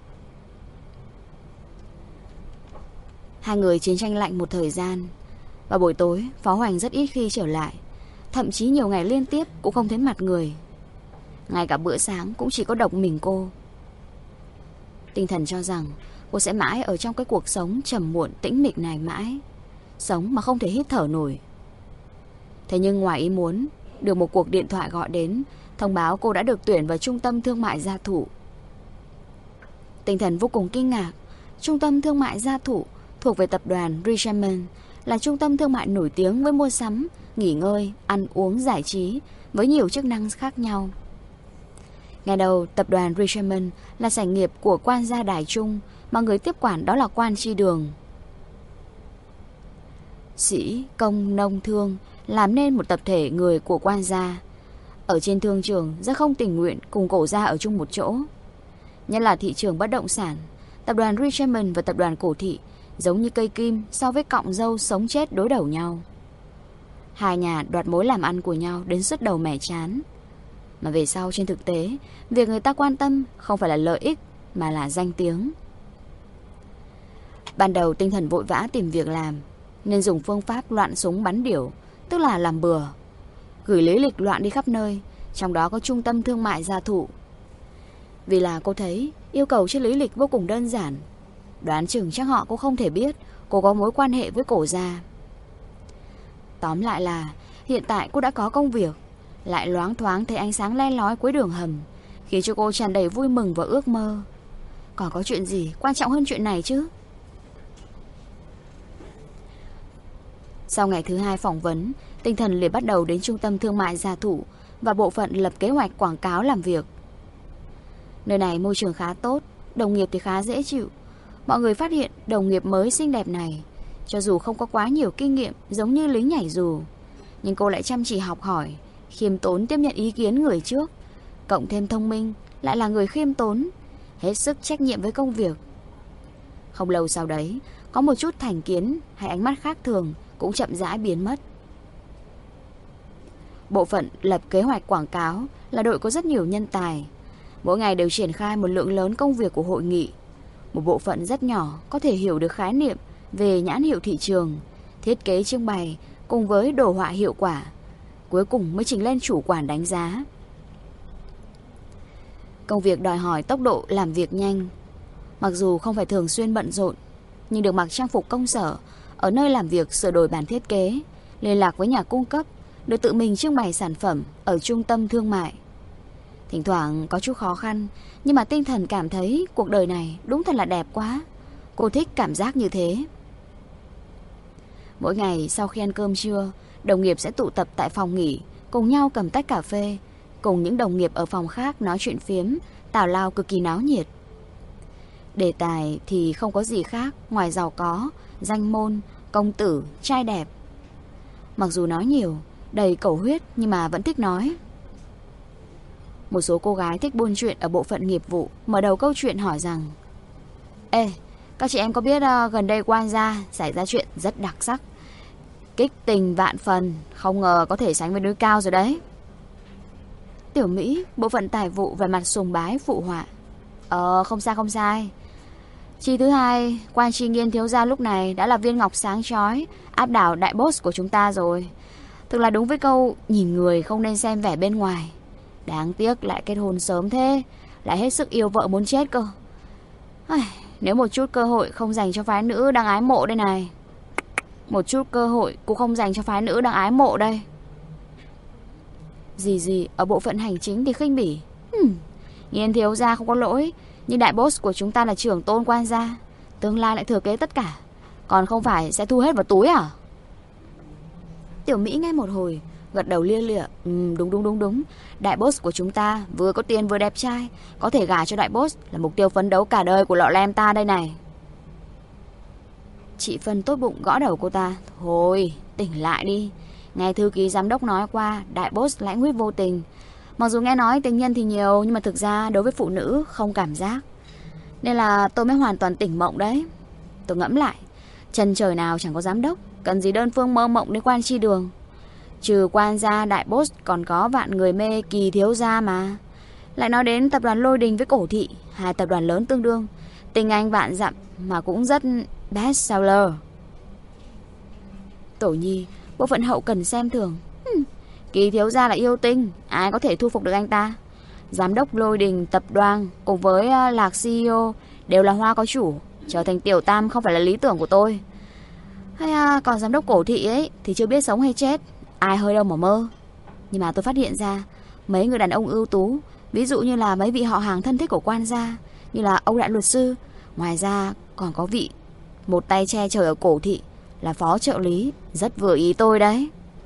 Hai người chiến tranh lạnh một thời gian. Vào buổi tối, Phó Hoành rất ít khi trở lại, thậm chí nhiều ngày liên tiếp cũng không thấy mặt người. Ngay cả bữa sáng cũng chỉ có độc mình cô. Tinh Thần cho rằng cô sẽ mãi ở trong cái cuộc sống trầm muộn tĩnh mịch này mãi, sống mà không thể hít thở nổi. Thế nhưng ngoài ý muốn, được một cuộc điện thoại gọi đến, thông báo cô đã được tuyển vào Trung tâm Thương mại Gia Thụ. Tinh Thần vô cùng kinh ngạc. Trung tâm Thương mại Gia Thụ thuộc về tập đoàn Richemont, là trung tâm thương mại nổi tiếng với mua sắm, nghỉ ngơi, ăn uống, giải trí với nhiều chức năng khác nhau. Ngày đầu, tập đoàn Richemont là sản nghiệp của quan gia Đài Trung, mà người tiếp quản đó là quan tri đường. Sĩ, công, nông, thương làm nên một tập thể người của quan gia. Ở trên thương trường rất không tình nguyện cùng Cổ Gia ở chung một chỗ. Nhất là thị trường bất động sản, tập đoàn Richemont và tập đoàn Cổ Thị giống như cây kim so với cọng dâu sống chết đối đầu nhau. Hai nhà đoạt mối làm ăn của nhau đến sứt đầu mẻ chán. Mà về sau trên thực tế, việc người ta quan tâm không phải là lợi ích mà là danh tiếng. Ban đầu Tinh Thần vội vã tìm việc làm, nên dùng phương pháp loạn súng bắn điểu, tức là làm bừa, gửi lý lịch loạn đi khắp nơi, trong đó có Trung tâm Thương mại Gia Thụ. Vì là cô thấy yêu cầu trên lý lịch vô cùng đơn giản, đoán chừng chắc họ cũng không thể biết cô có mối quan hệ với Cổ Gia. Tóm lại là hiện tại cô đã có công việc, lại loáng thoáng thấy ánh sáng le lói cuối đường hầm, khiến cho cô tràn đầy vui mừng và ước mơ. Còn có chuyện gì quan trọng hơn chuyện này chứ? Sau ngày thứ 2 phỏng vấn, Tinh Thần liền bắt đầu đến Trung tâm Thương mại Gia Thụ và bộ phận lập kế hoạch quảng cáo làm việc. Nơi này môi trường khá tốt, đồng nghiệp thì khá dễ chịu. Mọi người phát hiện đồng nghiệp mới xinh đẹp này, cho dù không có quá nhiều kinh nghiệm giống như lính nhảy dù, nhưng cô lại chăm chỉ học hỏi, khiêm tốn tiếp nhận ý kiến người trước, cộng thêm thông minh, lại là người khiêm tốn, hết sức trách nhiệm với công việc. Không lâu sau đấy, có một chút thành kiến hay ánh mắt khác thường cũng chậm rãi biến mất. Bộ phận lập kế hoạch quảng cáo là đội có rất nhiều nhân tài. Mỗi ngày đều triển khai một lượng lớn công việc của hội nghị. Một bộ phận rất nhỏ có thể hiểu được khái niệm về nhãn hiệu thị trường, thiết kế trưng bày cùng với đồ họa hiệu quả. Cuối cùng mới trình lên chủ quản đánh giá. Công việc đòi hỏi tốc độ làm việc nhanh. Mặc dù không phải thường xuyên bận rộn, nhưng được mặc trang phục công sở, ở nơi làm việc sửa đổi bản thiết kế, liên lạc với nhà cung cấp, được tự mình trưng bày sản phẩm ở trung tâm thương mại. Thỉnh thoảng có chút khó khăn, nhưng mà tinh thần cảm thấy cuộc đời này đúng thật là đẹp quá. Cô thích cảm giác như thế. Mỗi ngày sau khi ăn cơm trưa, đồng nghiệp sẽ tụ tập tại phòng nghỉ, cùng nhau cầm tách cà phê, cùng những đồng nghiệp ở phòng khác nói chuyện phiếm, tào lao cực kỳ náo nhiệt. Đề tài thì không có gì khác ngoài giàu có, danh môn, công tử, trai đẹp. Mặc dù nói nhiều, đầy cầu huyết nhưng mà vẫn thích nói. Một số cô gái thích buôn chuyện ở bộ phận nghiệp vụ mở đầu câu chuyện hỏi rằng: Ê, các chị em có biết gần đây quan gia xảy ra chuyện rất đặc sắc, kích tình vạn phần, không ngờ có thể sánh với núi cao rồi đấy. Tiểu Mỹ, bộ phận tài vụ về mặt sùng bái phụ họa: Không sai. Chi thứ hai, quan Tri Nghiên thiếu gia lúc này đã là viên ngọc sáng chói, áp đảo đại boss của chúng ta rồi. Thực là đúng với câu nhìn người không nên xem vẻ bên ngoài. Đáng tiếc lại kết hôn sớm thế, lại hết sức yêu vợ muốn chết cơ. Nếu một chút cơ hội không dành cho phái nữ đang ái mộ đây này. Một chút cơ hội cũng không dành cho phái nữ đang ái mộ đây. Gì ở bộ phận hành chính thì khinh bỉ: Nghiên thiếu gia không có lỗi, nhưng đại boss của chúng ta là trưởng tôn quan gia, tương lai lại thừa kế tất cả, còn không phải sẽ thu hết vào túi à? Tiểu Mỹ nghe một hồi, gật đầu lia lịa: Đúng. Đại boss của chúng ta vừa có tiền vừa đẹp trai, có thể gả cho đại boss là mục tiêu phấn đấu cả đời của lọ lem ta đây này. Chị Phân tốt bụng gõ đầu cô ta: Thôi, tỉnh lại đi. Nghe thư ký giám đốc nói qua, đại boss lãnh huyết vô tình. Mặc dù nghe nói tình nhân thì nhiều, nhưng mà thực ra đối với phụ nữ không cảm giác. Nên là tôi mới hoàn toàn tỉnh mộng đấy. Tôi ngẫm lại, chân trời nào chẳng có giám đốc, cần gì đơn phương mơ mộng đến quan tri đường. Trừ quan gia đại boss còn có vạn người mê Kỳ thiếu gia mà. Lại nói đến tập đoàn Lôi Đình với Cổ Thị, hai tập đoàn lớn tương đương, tình anh vạn dặm mà cũng rất best seller. Tổ Nhi, bộ phận hậu cần xem thường: Kỳ thiếu gia là yêu tinh, ai có thể thu phục được anh ta. Giám đốc Lôi Đình tập đoàn cùng với Lạc CEO đều là hoa có chủ, trở thành tiểu tam không phải là lý tưởng của tôi. Còn giám đốc Cổ Thị ấy thì chưa biết sống hay chết, ai hơi đâu mà mơ. Nhưng mà tôi phát hiện ra mấy người đàn ông ưu tú, ví dụ như là mấy vị họ hàng thân thích của quan gia, như là ông đại luật sư. Ngoài ra còn có vị một tay che trời ở Cổ Thị là phó trợ lý, rất vừa ý tôi đấy.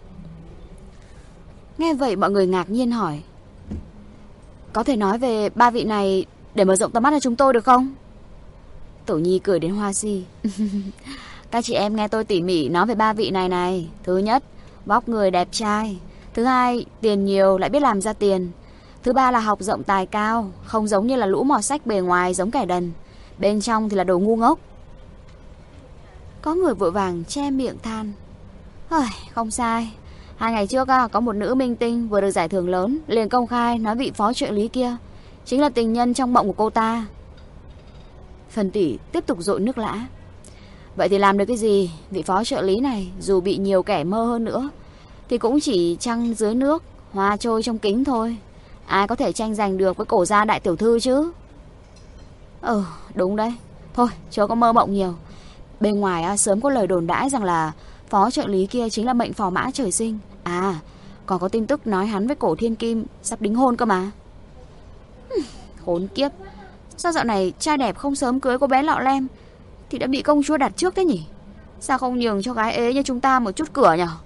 Nghe vậy mọi người ngạc nhiên hỏi: Có thể nói về ba vị này để mở rộng tầm mắt cho chúng tôi được không? Tổ Nhi cười đến hoa si: Các chị em nghe tôi tỉ mỉ nói về ba vị này này. Thứ nhất, vóc người đẹp trai. Thứ hai, tiền nhiều lại biết làm ra tiền. Thứ ba là học rộng tài cao, không giống như là lũ mọt sách bề ngoài giống kẻ đần, bên trong thì là đồ ngu ngốc. Có người vội vàng che miệng than: Không sai. 2 ngày trước có một nữ minh tinh vừa được giải thưởng lớn, liền công khai nói vị phó trợ lý kia chính là tình nhân trong mộng của cô ta. Phần tỷ tiếp tục dội nước lã: Vậy thì làm được cái gì? Vị phó trợ lý này dù bị nhiều kẻ mơ hơn nữa thì cũng chỉ trăng dưới nước, hoa trôi trong kính thôi. Ai có thể tranh giành được với cổ gia đại tiểu thư chứ? Đúng đấy. Thôi chớ có mơ mộng nhiều. Bên ngoài sớm có lời đồn đãi rằng là phó trợ lý kia chính là mệnh phò mã trời sinh. Còn có tin tức nói hắn với Cổ Thiên Kim sắp đính hôn cơ mà. Khốn kiếp, sao dạo này trai đẹp không sớm cưới cô bé lọ lem thì đã bị công chúa đặt trước thế nhỉ? Sao không nhường cho gái ế như chúng ta một chút cửa nhở?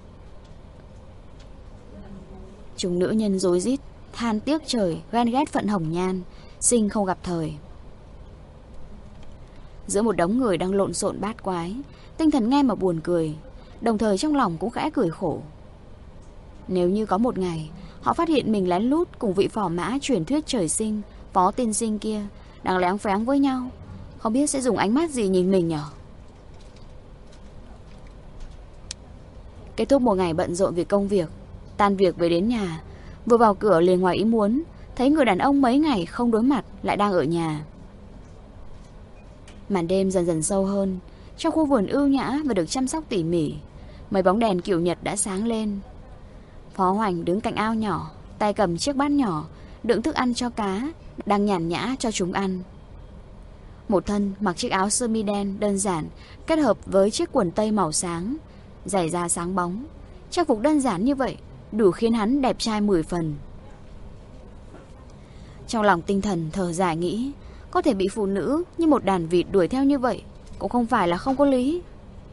Chúng nữ nhân rối rít than tiếc trời, ghen ghét phận hồng nhan, sinh không gặp thời. Giữa một đống người đang lộn xộn bát quái, tinh thần nghe mà buồn cười, đồng thời trong lòng cũng khẽ cười khổ. Nếu như có một ngày họ phát hiện mình lén lút cùng vị phò mã truyền thuyết trời sinh Phó tiên sinh kia đang léng phéng với nhau, không biết sẽ dùng ánh mắt gì nhìn mình nhở. Kết thúc một ngày bận rộn vì công việc, tan việc về đến nhà, vừa vào cửa liền ngoài ý muốn thấy người đàn ông mấy ngày không đối mặt lại đang ở nhà. Màn đêm dần dần sâu hơn, trong khu vườn ưu nhã và được chăm sóc tỉ mỉ, mấy bóng đèn kiểu Nhật đã sáng lên. Phó Hoành đứng cạnh ao nhỏ, tay cầm chiếc bát nhỏ đựng thức ăn cho cá, đang nhàn nhã cho chúng ăn. Một thân mặc chiếc áo sơ mi đen đơn giản kết hợp với chiếc quần tây màu sáng, giày da sáng bóng. Trang phục đơn giản như vậy đủ khiến hắn đẹp trai 10 phần. Trong lòng Tinh Thần thở dài nghĩ, có thể bị phụ nữ như một đàn vịt đuổi theo như vậy cũng không phải là không có lý.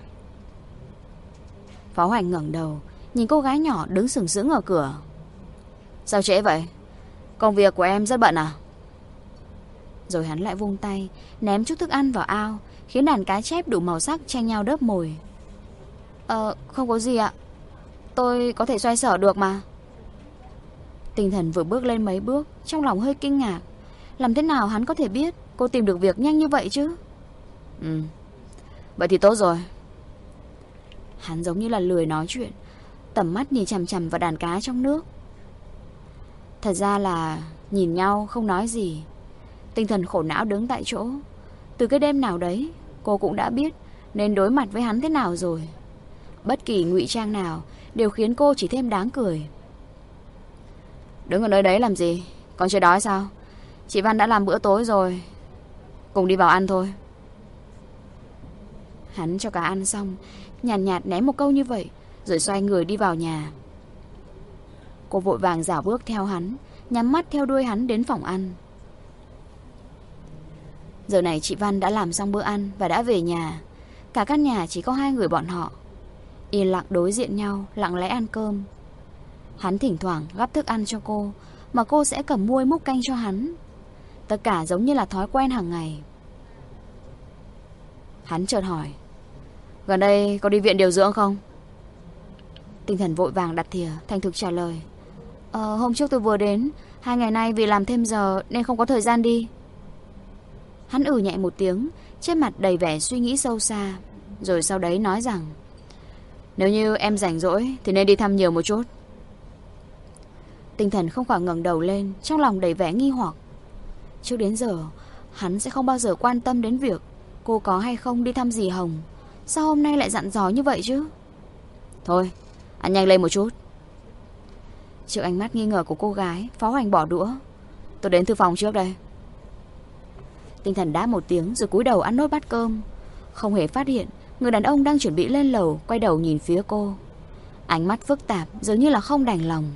Phó Hoành ngẩng đầu nhìn cô gái nhỏ đứng sừng sững ở cửa. Sao trễ vậy? Công việc của em rất bận à? Rồi hắn lại vung tay ném chút thức ăn vào ao, khiến đàn cá chép đủ màu sắc tranh nhau đớp mồi. Không có gì ạ, tôi có thể xoay sở được mà. Tinh Thần vừa bước lên mấy bước, trong lòng hơi kinh ngạc. Làm thế nào hắn có thể biết cô tìm được việc nhanh như vậy chứ? Vậy thì tốt rồi. Hắn giống như là lười nói chuyện, tầm mắt nhìn chằm chằm vào đàn cá trong nước. Thật ra là nhìn nhau không nói gì. Tinh Thần khổ não đứng tại chỗ. Từ cái đêm nào đấy cô cũng đã biết nên đối mặt với hắn thế nào rồi. Bất kỳ ngụy trang nào đều khiến cô chỉ thêm đáng cười. Đứng ở nơi đấy làm gì? Còn chưa đói sao? Chị Văn đã làm bữa tối rồi, cùng đi vào ăn thôi. Hắn cho cả ăn xong, nhàn nhạt ném một câu như vậy, rồi xoay người đi vào nhà. Cô vội vàng rảo bước theo hắn, nhắm mắt theo đuôi hắn đến phòng ăn. Giờ này chị Văn đã làm xong bữa ăn và đã về nhà. Cả căn nhà chỉ có hai người bọn họ, yên lặng đối diện nhau, lặng lẽ ăn cơm. Hắn thỉnh thoảng gắp thức ăn cho cô, mà cô sẽ cầm muôi múc canh cho hắn. Tất cả giống như là thói quen hàng ngày. Hắn chợt hỏi, gần đây có đi viện điều dưỡng không? Tinh Thần vội vàng đặt thìa, thành thực trả lời, hôm trước tôi vừa đến, 2 ngày nay vì làm thêm giờ nên không có thời gian đi. Hắn nhẹ một tiếng, trên mặt đầy vẻ suy nghĩ sâu xa. Rồi sau đấy nói rằng, nếu như em rảnh rỗi thì nên đi thăm nhiều một chút. Tinh Thần không khỏi ngẩng đầu lên, trong lòng đầy vẻ nghi hoặc. Trước đến giờ hắn sẽ không bao giờ quan tâm đến việc cô có hay không đi thăm dì Hồng. Sao hôm nay lại dặn dò như vậy chứ? Thôi, ăn nhanh lên một chút. Trước ánh mắt nghi ngờ của cô gái, Phó Hoành bỏ đũa. Tôi đến thư phòng trước đây. Tinh Thần đáp một tiếng rồi cúi đầu ăn nốt bát cơm. Không hề phát hiện người đàn ông đang chuẩn bị lên lầu quay đầu nhìn phía cô. Ánh mắt phức tạp dường như là không đành lòng.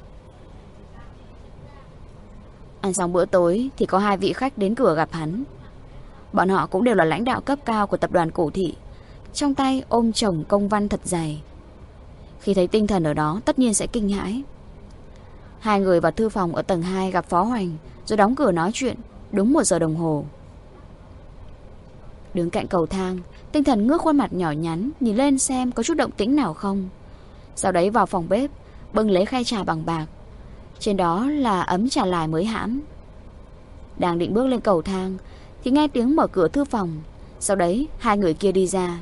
Ăn xong bữa tối thì có 2 vị khách đến cửa gặp hắn. Bọn họ cũng đều là lãnh đạo cấp cao của tập đoàn Cổ Thị, trong tay ôm chồng công văn thật dày. Khi thấy Tinh Thần ở đó tất nhiên sẽ kinh hãi. 2 người vào thư phòng ở tầng 2 gặp Phó Hoành, rồi đóng cửa nói chuyện đúng 1 giờ đồng hồ. Đứng cạnh cầu thang, Tinh Thần ngước khuôn mặt nhỏ nhắn nhìn lên xem có chút động tĩnh nào không. Sau đấy vào phòng bếp, bưng lấy khay trà bằng bạc. Trên đó là ấm trà lài mới hãm. Đang định bước lên cầu thang thì nghe tiếng mở cửa thư phòng. Sau đấy 2 người kia đi ra.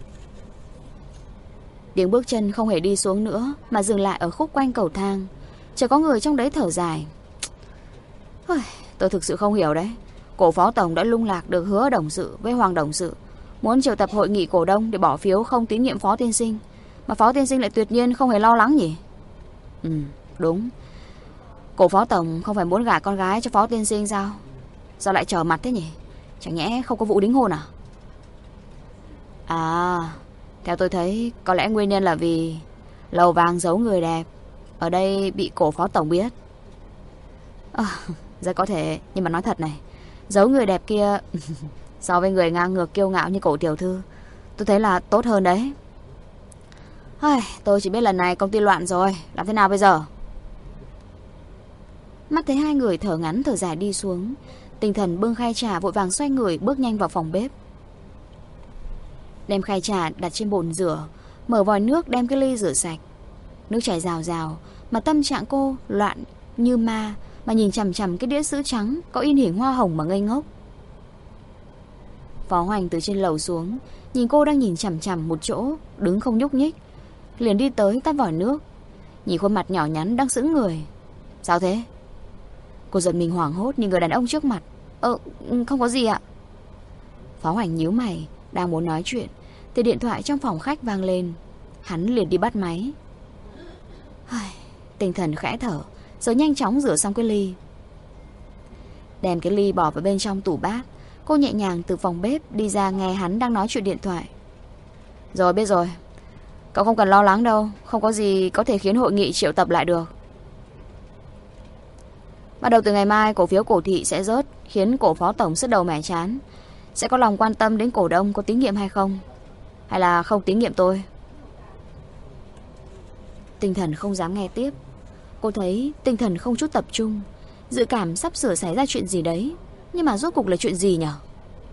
Tiếng bước chân không hề đi xuống nữa, mà dừng lại ở khúc quanh cầu thang. Chỉ có người trong đấy thở dài. Tôi thực sự không hiểu đấy. Cổ Phó Tổng đã lung lạc được Hứa Đồng Sự với Hoàng Đồng Sự, muốn triệu tập hội nghị cổ đông để bỏ phiếu không tín nhiệm Phó Tiên Sinh, mà Phó Tiên Sinh lại tuyệt nhiên không hề lo lắng nhỉ? Đúng. Cổ Phó Tổng không phải muốn gả con gái cho Phó Tiên Sinh sao? Sao lại trở mặt thế nhỉ? Chẳng nhẽ không có vụ đính hôn à? Theo tôi thấy có lẽ nguyên nhân là vì lầu vàng giấu người đẹp ở đây bị Cổ Phó Tổng biết. Rất có thể. Nhưng mà nói thật này, giấu người đẹp kia so với người ngang ngược kiêu ngạo như Cổ tiểu thư, tôi thấy là tốt hơn đấy. Tôi chỉ biết lần này công ty loạn rồi, làm thế nào bây giờ? Mắt thấy 2 người thở ngắn thở dài đi xuống, Tinh Thần bưng khay trà vội vàng xoay người bước nhanh vào phòng bếp. Đem khay trà đặt trên bồn rửa, mở vòi nước đem cái ly rửa sạch. Nước chảy rào rào, mà tâm trạng cô loạn như ma, mà nhìn chằm chằm cái đĩa sữa trắng có in hình hoa hồng mà ngây ngốc. Phó Hoành từ trên lầu xuống, nhìn cô đang nhìn chằm chằm một chỗ, đứng không nhúc nhích, liền đi tới tắt vòi nước, nhìn khuôn mặt nhỏ nhắn đang sững người. Sao thế? Cô giật mình hoảng hốt nhìn người đàn ông trước mặt. Không có gì ạ. Phó Hoành nhíu mày, đang muốn nói chuyện thì điện thoại trong phòng khách vang lên. Hắn liền đi bắt máy. Tinh thần khẽ thở, rồi nhanh chóng rửa xong cái ly, đem cái ly bỏ vào bên trong tủ bát. Cô nhẹ nhàng từ phòng bếp đi ra, nghe hắn đang nói chuyện điện thoại. Rồi, biết rồi. Cậu không cần lo lắng đâu, không có gì có thể khiến hội nghị triệu tập lại được. Bắt đầu từ ngày mai, cổ phiếu cổ thị sẽ rớt, khiến cổ phó tổng sứt đầu mẻ chán. Sẽ có lòng quan tâm đến cổ đông có tín nhiệm hay không, hay là không tín nhiệm tôi? Tinh thần không dám nghe tiếp. Cô thấy tinh thần không chút tập trung, dự cảm sắp sửa xảy ra chuyện gì đấy. Nhưng mà rốt cuộc là chuyện gì nhở?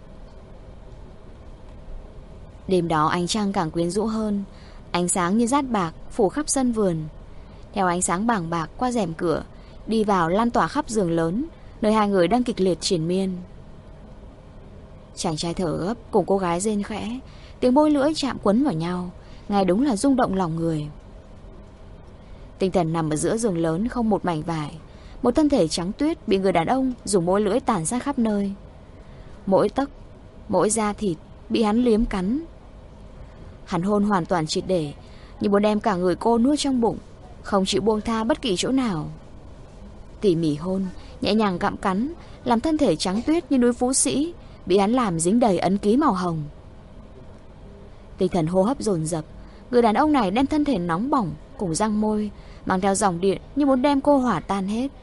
Đêm đó ánh trăng càng quyến rũ hơn, ánh sáng như dát bạc phủ khắp sân vườn. Theo ánh sáng bàng bạc qua rèm cửa, đi vào lan tỏa khắp giường lớn, nơi hai người đang kịch liệt triền miên. Chàng trai thở gấp cùng cô gái rên khẽ, tiếng môi lưỡi chạm quấn vào nhau, ngay đúng là rung động lòng người. Tinh thần nằm ở giữa giường lớn không một mảnh vải, một thân thể trắng tuyết bị người đàn ông dùng môi lưỡi tàn sát khắp nơi. Mỗi tấc, mỗi da thịt bị hắn liếm cắn. Hắn hôn hoàn toàn triệt để, như muốn đem cả người cô nuốt trong bụng, không chịu buông tha bất kỳ chỗ nào. Tỉ mỉ hôn, nhẹ nhàng gặm cắn, làm thân thể trắng tuyết như núi Phú Sĩ bị hắn làm dính đầy ấn ký màu hồng. Tinh thần hô hấp dồn dập, người đàn ông này đem thân thể nóng bỏng cùng răng môi mang theo dòng điện như muốn đem cô hỏa tan hết.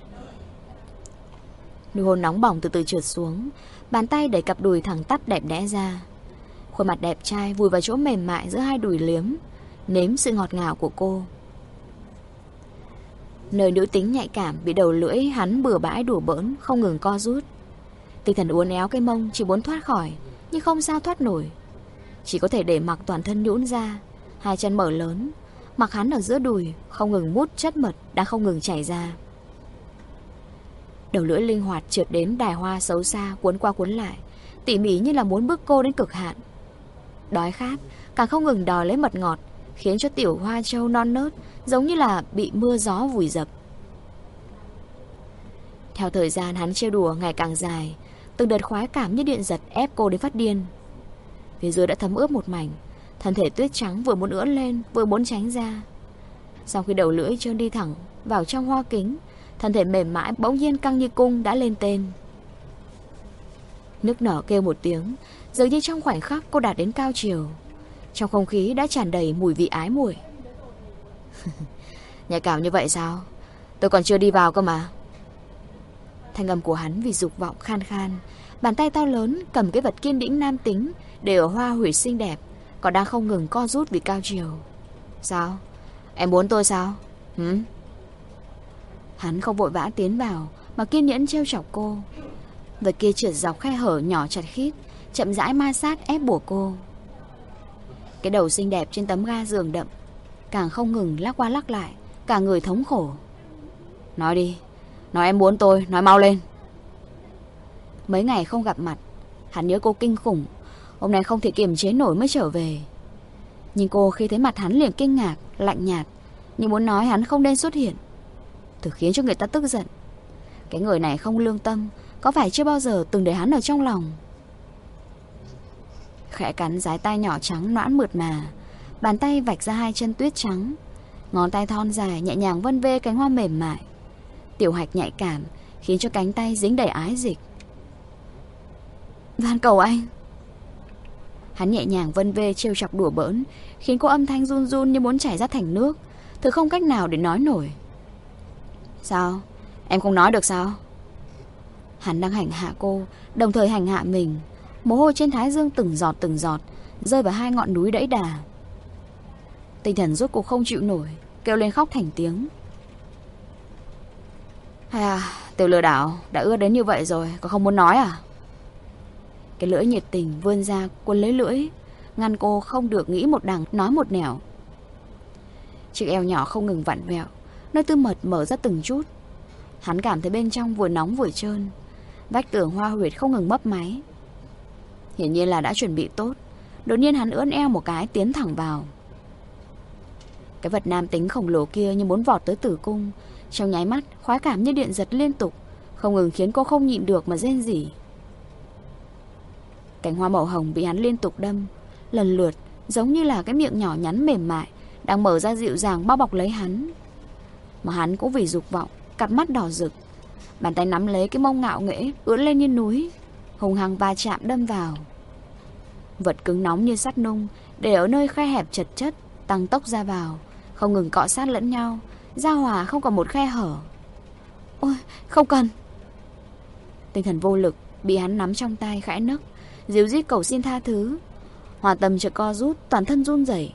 Nụ hôn nóng bỏng từ từ trượt xuống, bàn tay đẩy cặp đùi thẳng tắp đẹp đẽ ra. Khuôn mặt đẹp trai vùi vào chỗ mềm mại giữa hai đùi liếm, nếm sự ngọt ngào của cô. Nơi nữ tính nhạy cảm bị đầu lưỡi hắn bừa bãi đùa bỡn không ngừng co rút. Tinh thần uốn éo cái mông chỉ muốn thoát khỏi, nhưng không sao thoát nổi. Chỉ có thể để mặc toàn thân nhũn ra, hai chân mở lớn, mặc hắn ở giữa đùi không ngừng mút chất mật đang không ngừng chảy ra. Đầu lưỡi linh hoạt trượt đến đài hoa xấu xa, cuốn qua cuốn lại, tỉ mỉ như là muốn bức cô đến cực hạn. Đói khát càng không ngừng đòi lấy mật ngọt, khiến cho tiểu hoa trâu non nớt giống như là bị mưa gió vùi dập. Theo thời gian hắn trêu đùa ngày càng dài, từng đợt khoái cảm như điện giật ép cô đến phát điên. Phía dưới đã thấm ướt một mảnh, thân thể tuyết trắng vừa muốn ưỡn lên vừa muốn tránh ra. Sau khi đầu lưỡi trơn đi thẳng vào trong hoa kính, thân thể mềm mại bỗng nhiên căng như cung đã lên tên. Nức nở kêu một tiếng, dường như trong khoảnh khắc cô đạt đến cao chiều. Trong không khí đã tràn đầy mùi vị ái muội. Nhạy cảm như vậy sao? Tôi còn chưa đi vào cơ mà. Thanh âm của hắn vì dục vọng khan khan. Bàn tay to lớn cầm cái vật kiên đĩnh nam tính để ở hoa hủy xinh đẹp, còn đang không ngừng co rút vì cao chiều. Sao? Em muốn tôi sao? Hắn không vội vã tiến vào, mà kiên nhẫn trêu chọc cô. Vật kia trượt dọc khe hở nhỏ chặt khít, chậm rãi ma sát ép bủa cô. Cái đầu xinh đẹp trên tấm ga giường đậm càng không ngừng lắc qua lắc lại, cả người thống khổ. Nói đi, nói em muốn tôi, nói mau lên. Mấy ngày không gặp mặt, hắn nhớ cô kinh khủng. Hôm nay không thể kiềm chế nổi mới trở về. Nhưng cô khi thấy mặt hắn liền kinh ngạc, lạnh nhạt, như muốn nói hắn không nên xuất hiện, thử khiến cho người ta tức giận. Cái người này không lương tâm, có phải chưa bao giờ từng để hắn ở trong lòng. Khẽ cắn dái tay nhỏ trắng noãn mượt mà, bàn tay vạch ra hai chân tuyết trắng, ngón tay thon dài nhẹ nhàng vân vê cánh hoa mềm mại. Tiểu hạch nhạy cảm khiến cho cánh tay dính đầy ái dịch. Van cầu anh. Hắn nhẹ nhàng vân vê trêu chọc đùa bỡn, khiến cô âm thanh run run như muốn chảy ra thành nước, thứ không cách nào để nói nổi. Sao? Em không nói được sao? Hắn đang hành hạ cô, đồng thời hành hạ mình. Mồ hôi trên thái dương từng giọt rơi vào hai ngọn núi đẫy đà. Tinh thần rốt cuộc không chịu nổi, kêu lên khóc thành tiếng. Tiểu lừa đảo, đã ướt đến như vậy rồi, có không muốn nói à? Cái lưỡi nhiệt tình vươn ra cuốn lấy lưỡi, ngăn cô không được nghĩ một đằng nói một nẻo. Chiếc eo nhỏ không ngừng vặn vẹo, nơi tư mật mở ra từng chút. Hắn cảm thấy bên trong vừa nóng vừa trơn. Vách tường hoa huyệt không ngừng mấp máy. Hiển nhiên là đã chuẩn bị tốt. Đột nhiên hắn ưỡn eo một cái, tiến thẳng vào. Cái vật nam tính khổng lồ kia như muốn vọt tới tử cung. Trong nháy mắt, khoái cảm như điện giật liên tục, không ngừng khiến cô không nhịn được mà rên rỉ. Cành hoa màu hồng bị hắn liên tục đâm, lần lượt giống như là cái miệng nhỏ nhắn mềm mại đang mở ra dịu dàng bao bọc lấy hắn. Mà hắn cũng vì dục vọng, cặp mắt đỏ rực, bàn tay nắm lấy cái mông ngạo nghễ ưỡn lên như núi, hùng hăng va chạm đâm vào. Vật cứng nóng như sắt nung để ở nơi khe hẹp chật chất, tăng tốc ra vào, không ngừng cọ sát lẫn nhau, giao hòa không còn một khe hở. Ôi, không cần. Tinh thần vô lực bị hắn nắm trong tay khẽ nấc, díu dít cầu xin tha thứ. Hòa Tâm chợt co rút, toàn thân run rẩy.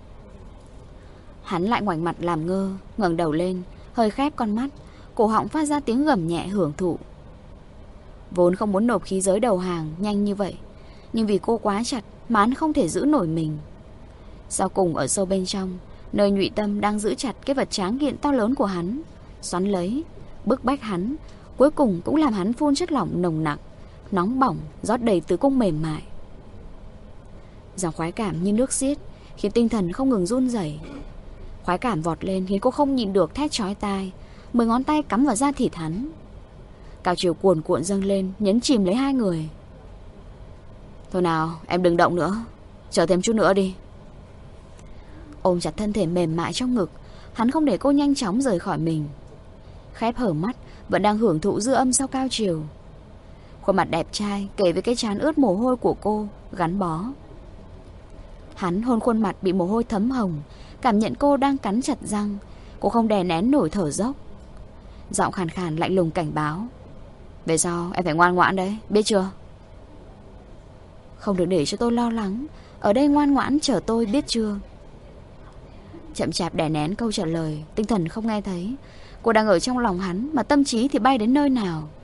Hắn lại ngoảnh mặt làm ngơ, ngẩng đầu lên, hơi khép con mắt, cổ họng phát ra tiếng gầm nhẹ hưởng thụ. Vốn không muốn nộp khí giới đầu hàng nhanh như vậy, nhưng vì cô quá chặt mà hắn không thể giữ nổi mình. Sau cùng ở sâu bên trong, nơi Nhụy Tâm đang giữ chặt cái vật tráng kiện to lớn của hắn, xoắn lấy, bức bách hắn, cuối cùng cũng làm hắn phun chất lỏng nồng nặc, nóng bỏng, rót đầy tử cung mềm mại. Dòng khoái cảm như nước xiết khiến tinh thần không ngừng run rẩy. Khoái cảm vọt lên khiến cô không nhịn được thét chói tai, 10 ngón tay cắm vào da thịt hắn. Cao chiều cuồn cuộn dâng lên, nhấn chìm lấy hai người. Thôi nào, em đừng động nữa, chờ thêm chút nữa đi. Ôm chặt thân thể mềm mại trong ngực, hắn không để cô nhanh chóng rời khỏi mình. Khép hở mắt, vẫn đang hưởng thụ dư âm sau cao chiều. Khuôn mặt đẹp trai kể với cái trán ướt mồ hôi của cô gắn bó. Hắn hôn khuôn mặt bị mồ hôi thấm hồng, cảm nhận cô đang cắn chặt răng. Cô không đè nén nổi thở dốc. Giọng khàn khàn lạnh lùng cảnh báo. Về sau em phải ngoan ngoãn đấy, biết chưa? Không được để cho tôi lo lắng, ở đây ngoan ngoãn chờ tôi, biết chưa? Chậm chạp đè nén câu trả lời, tinh thần không nghe thấy. Cô đang ở trong lòng hắn mà tâm trí thì bay đến nơi nào.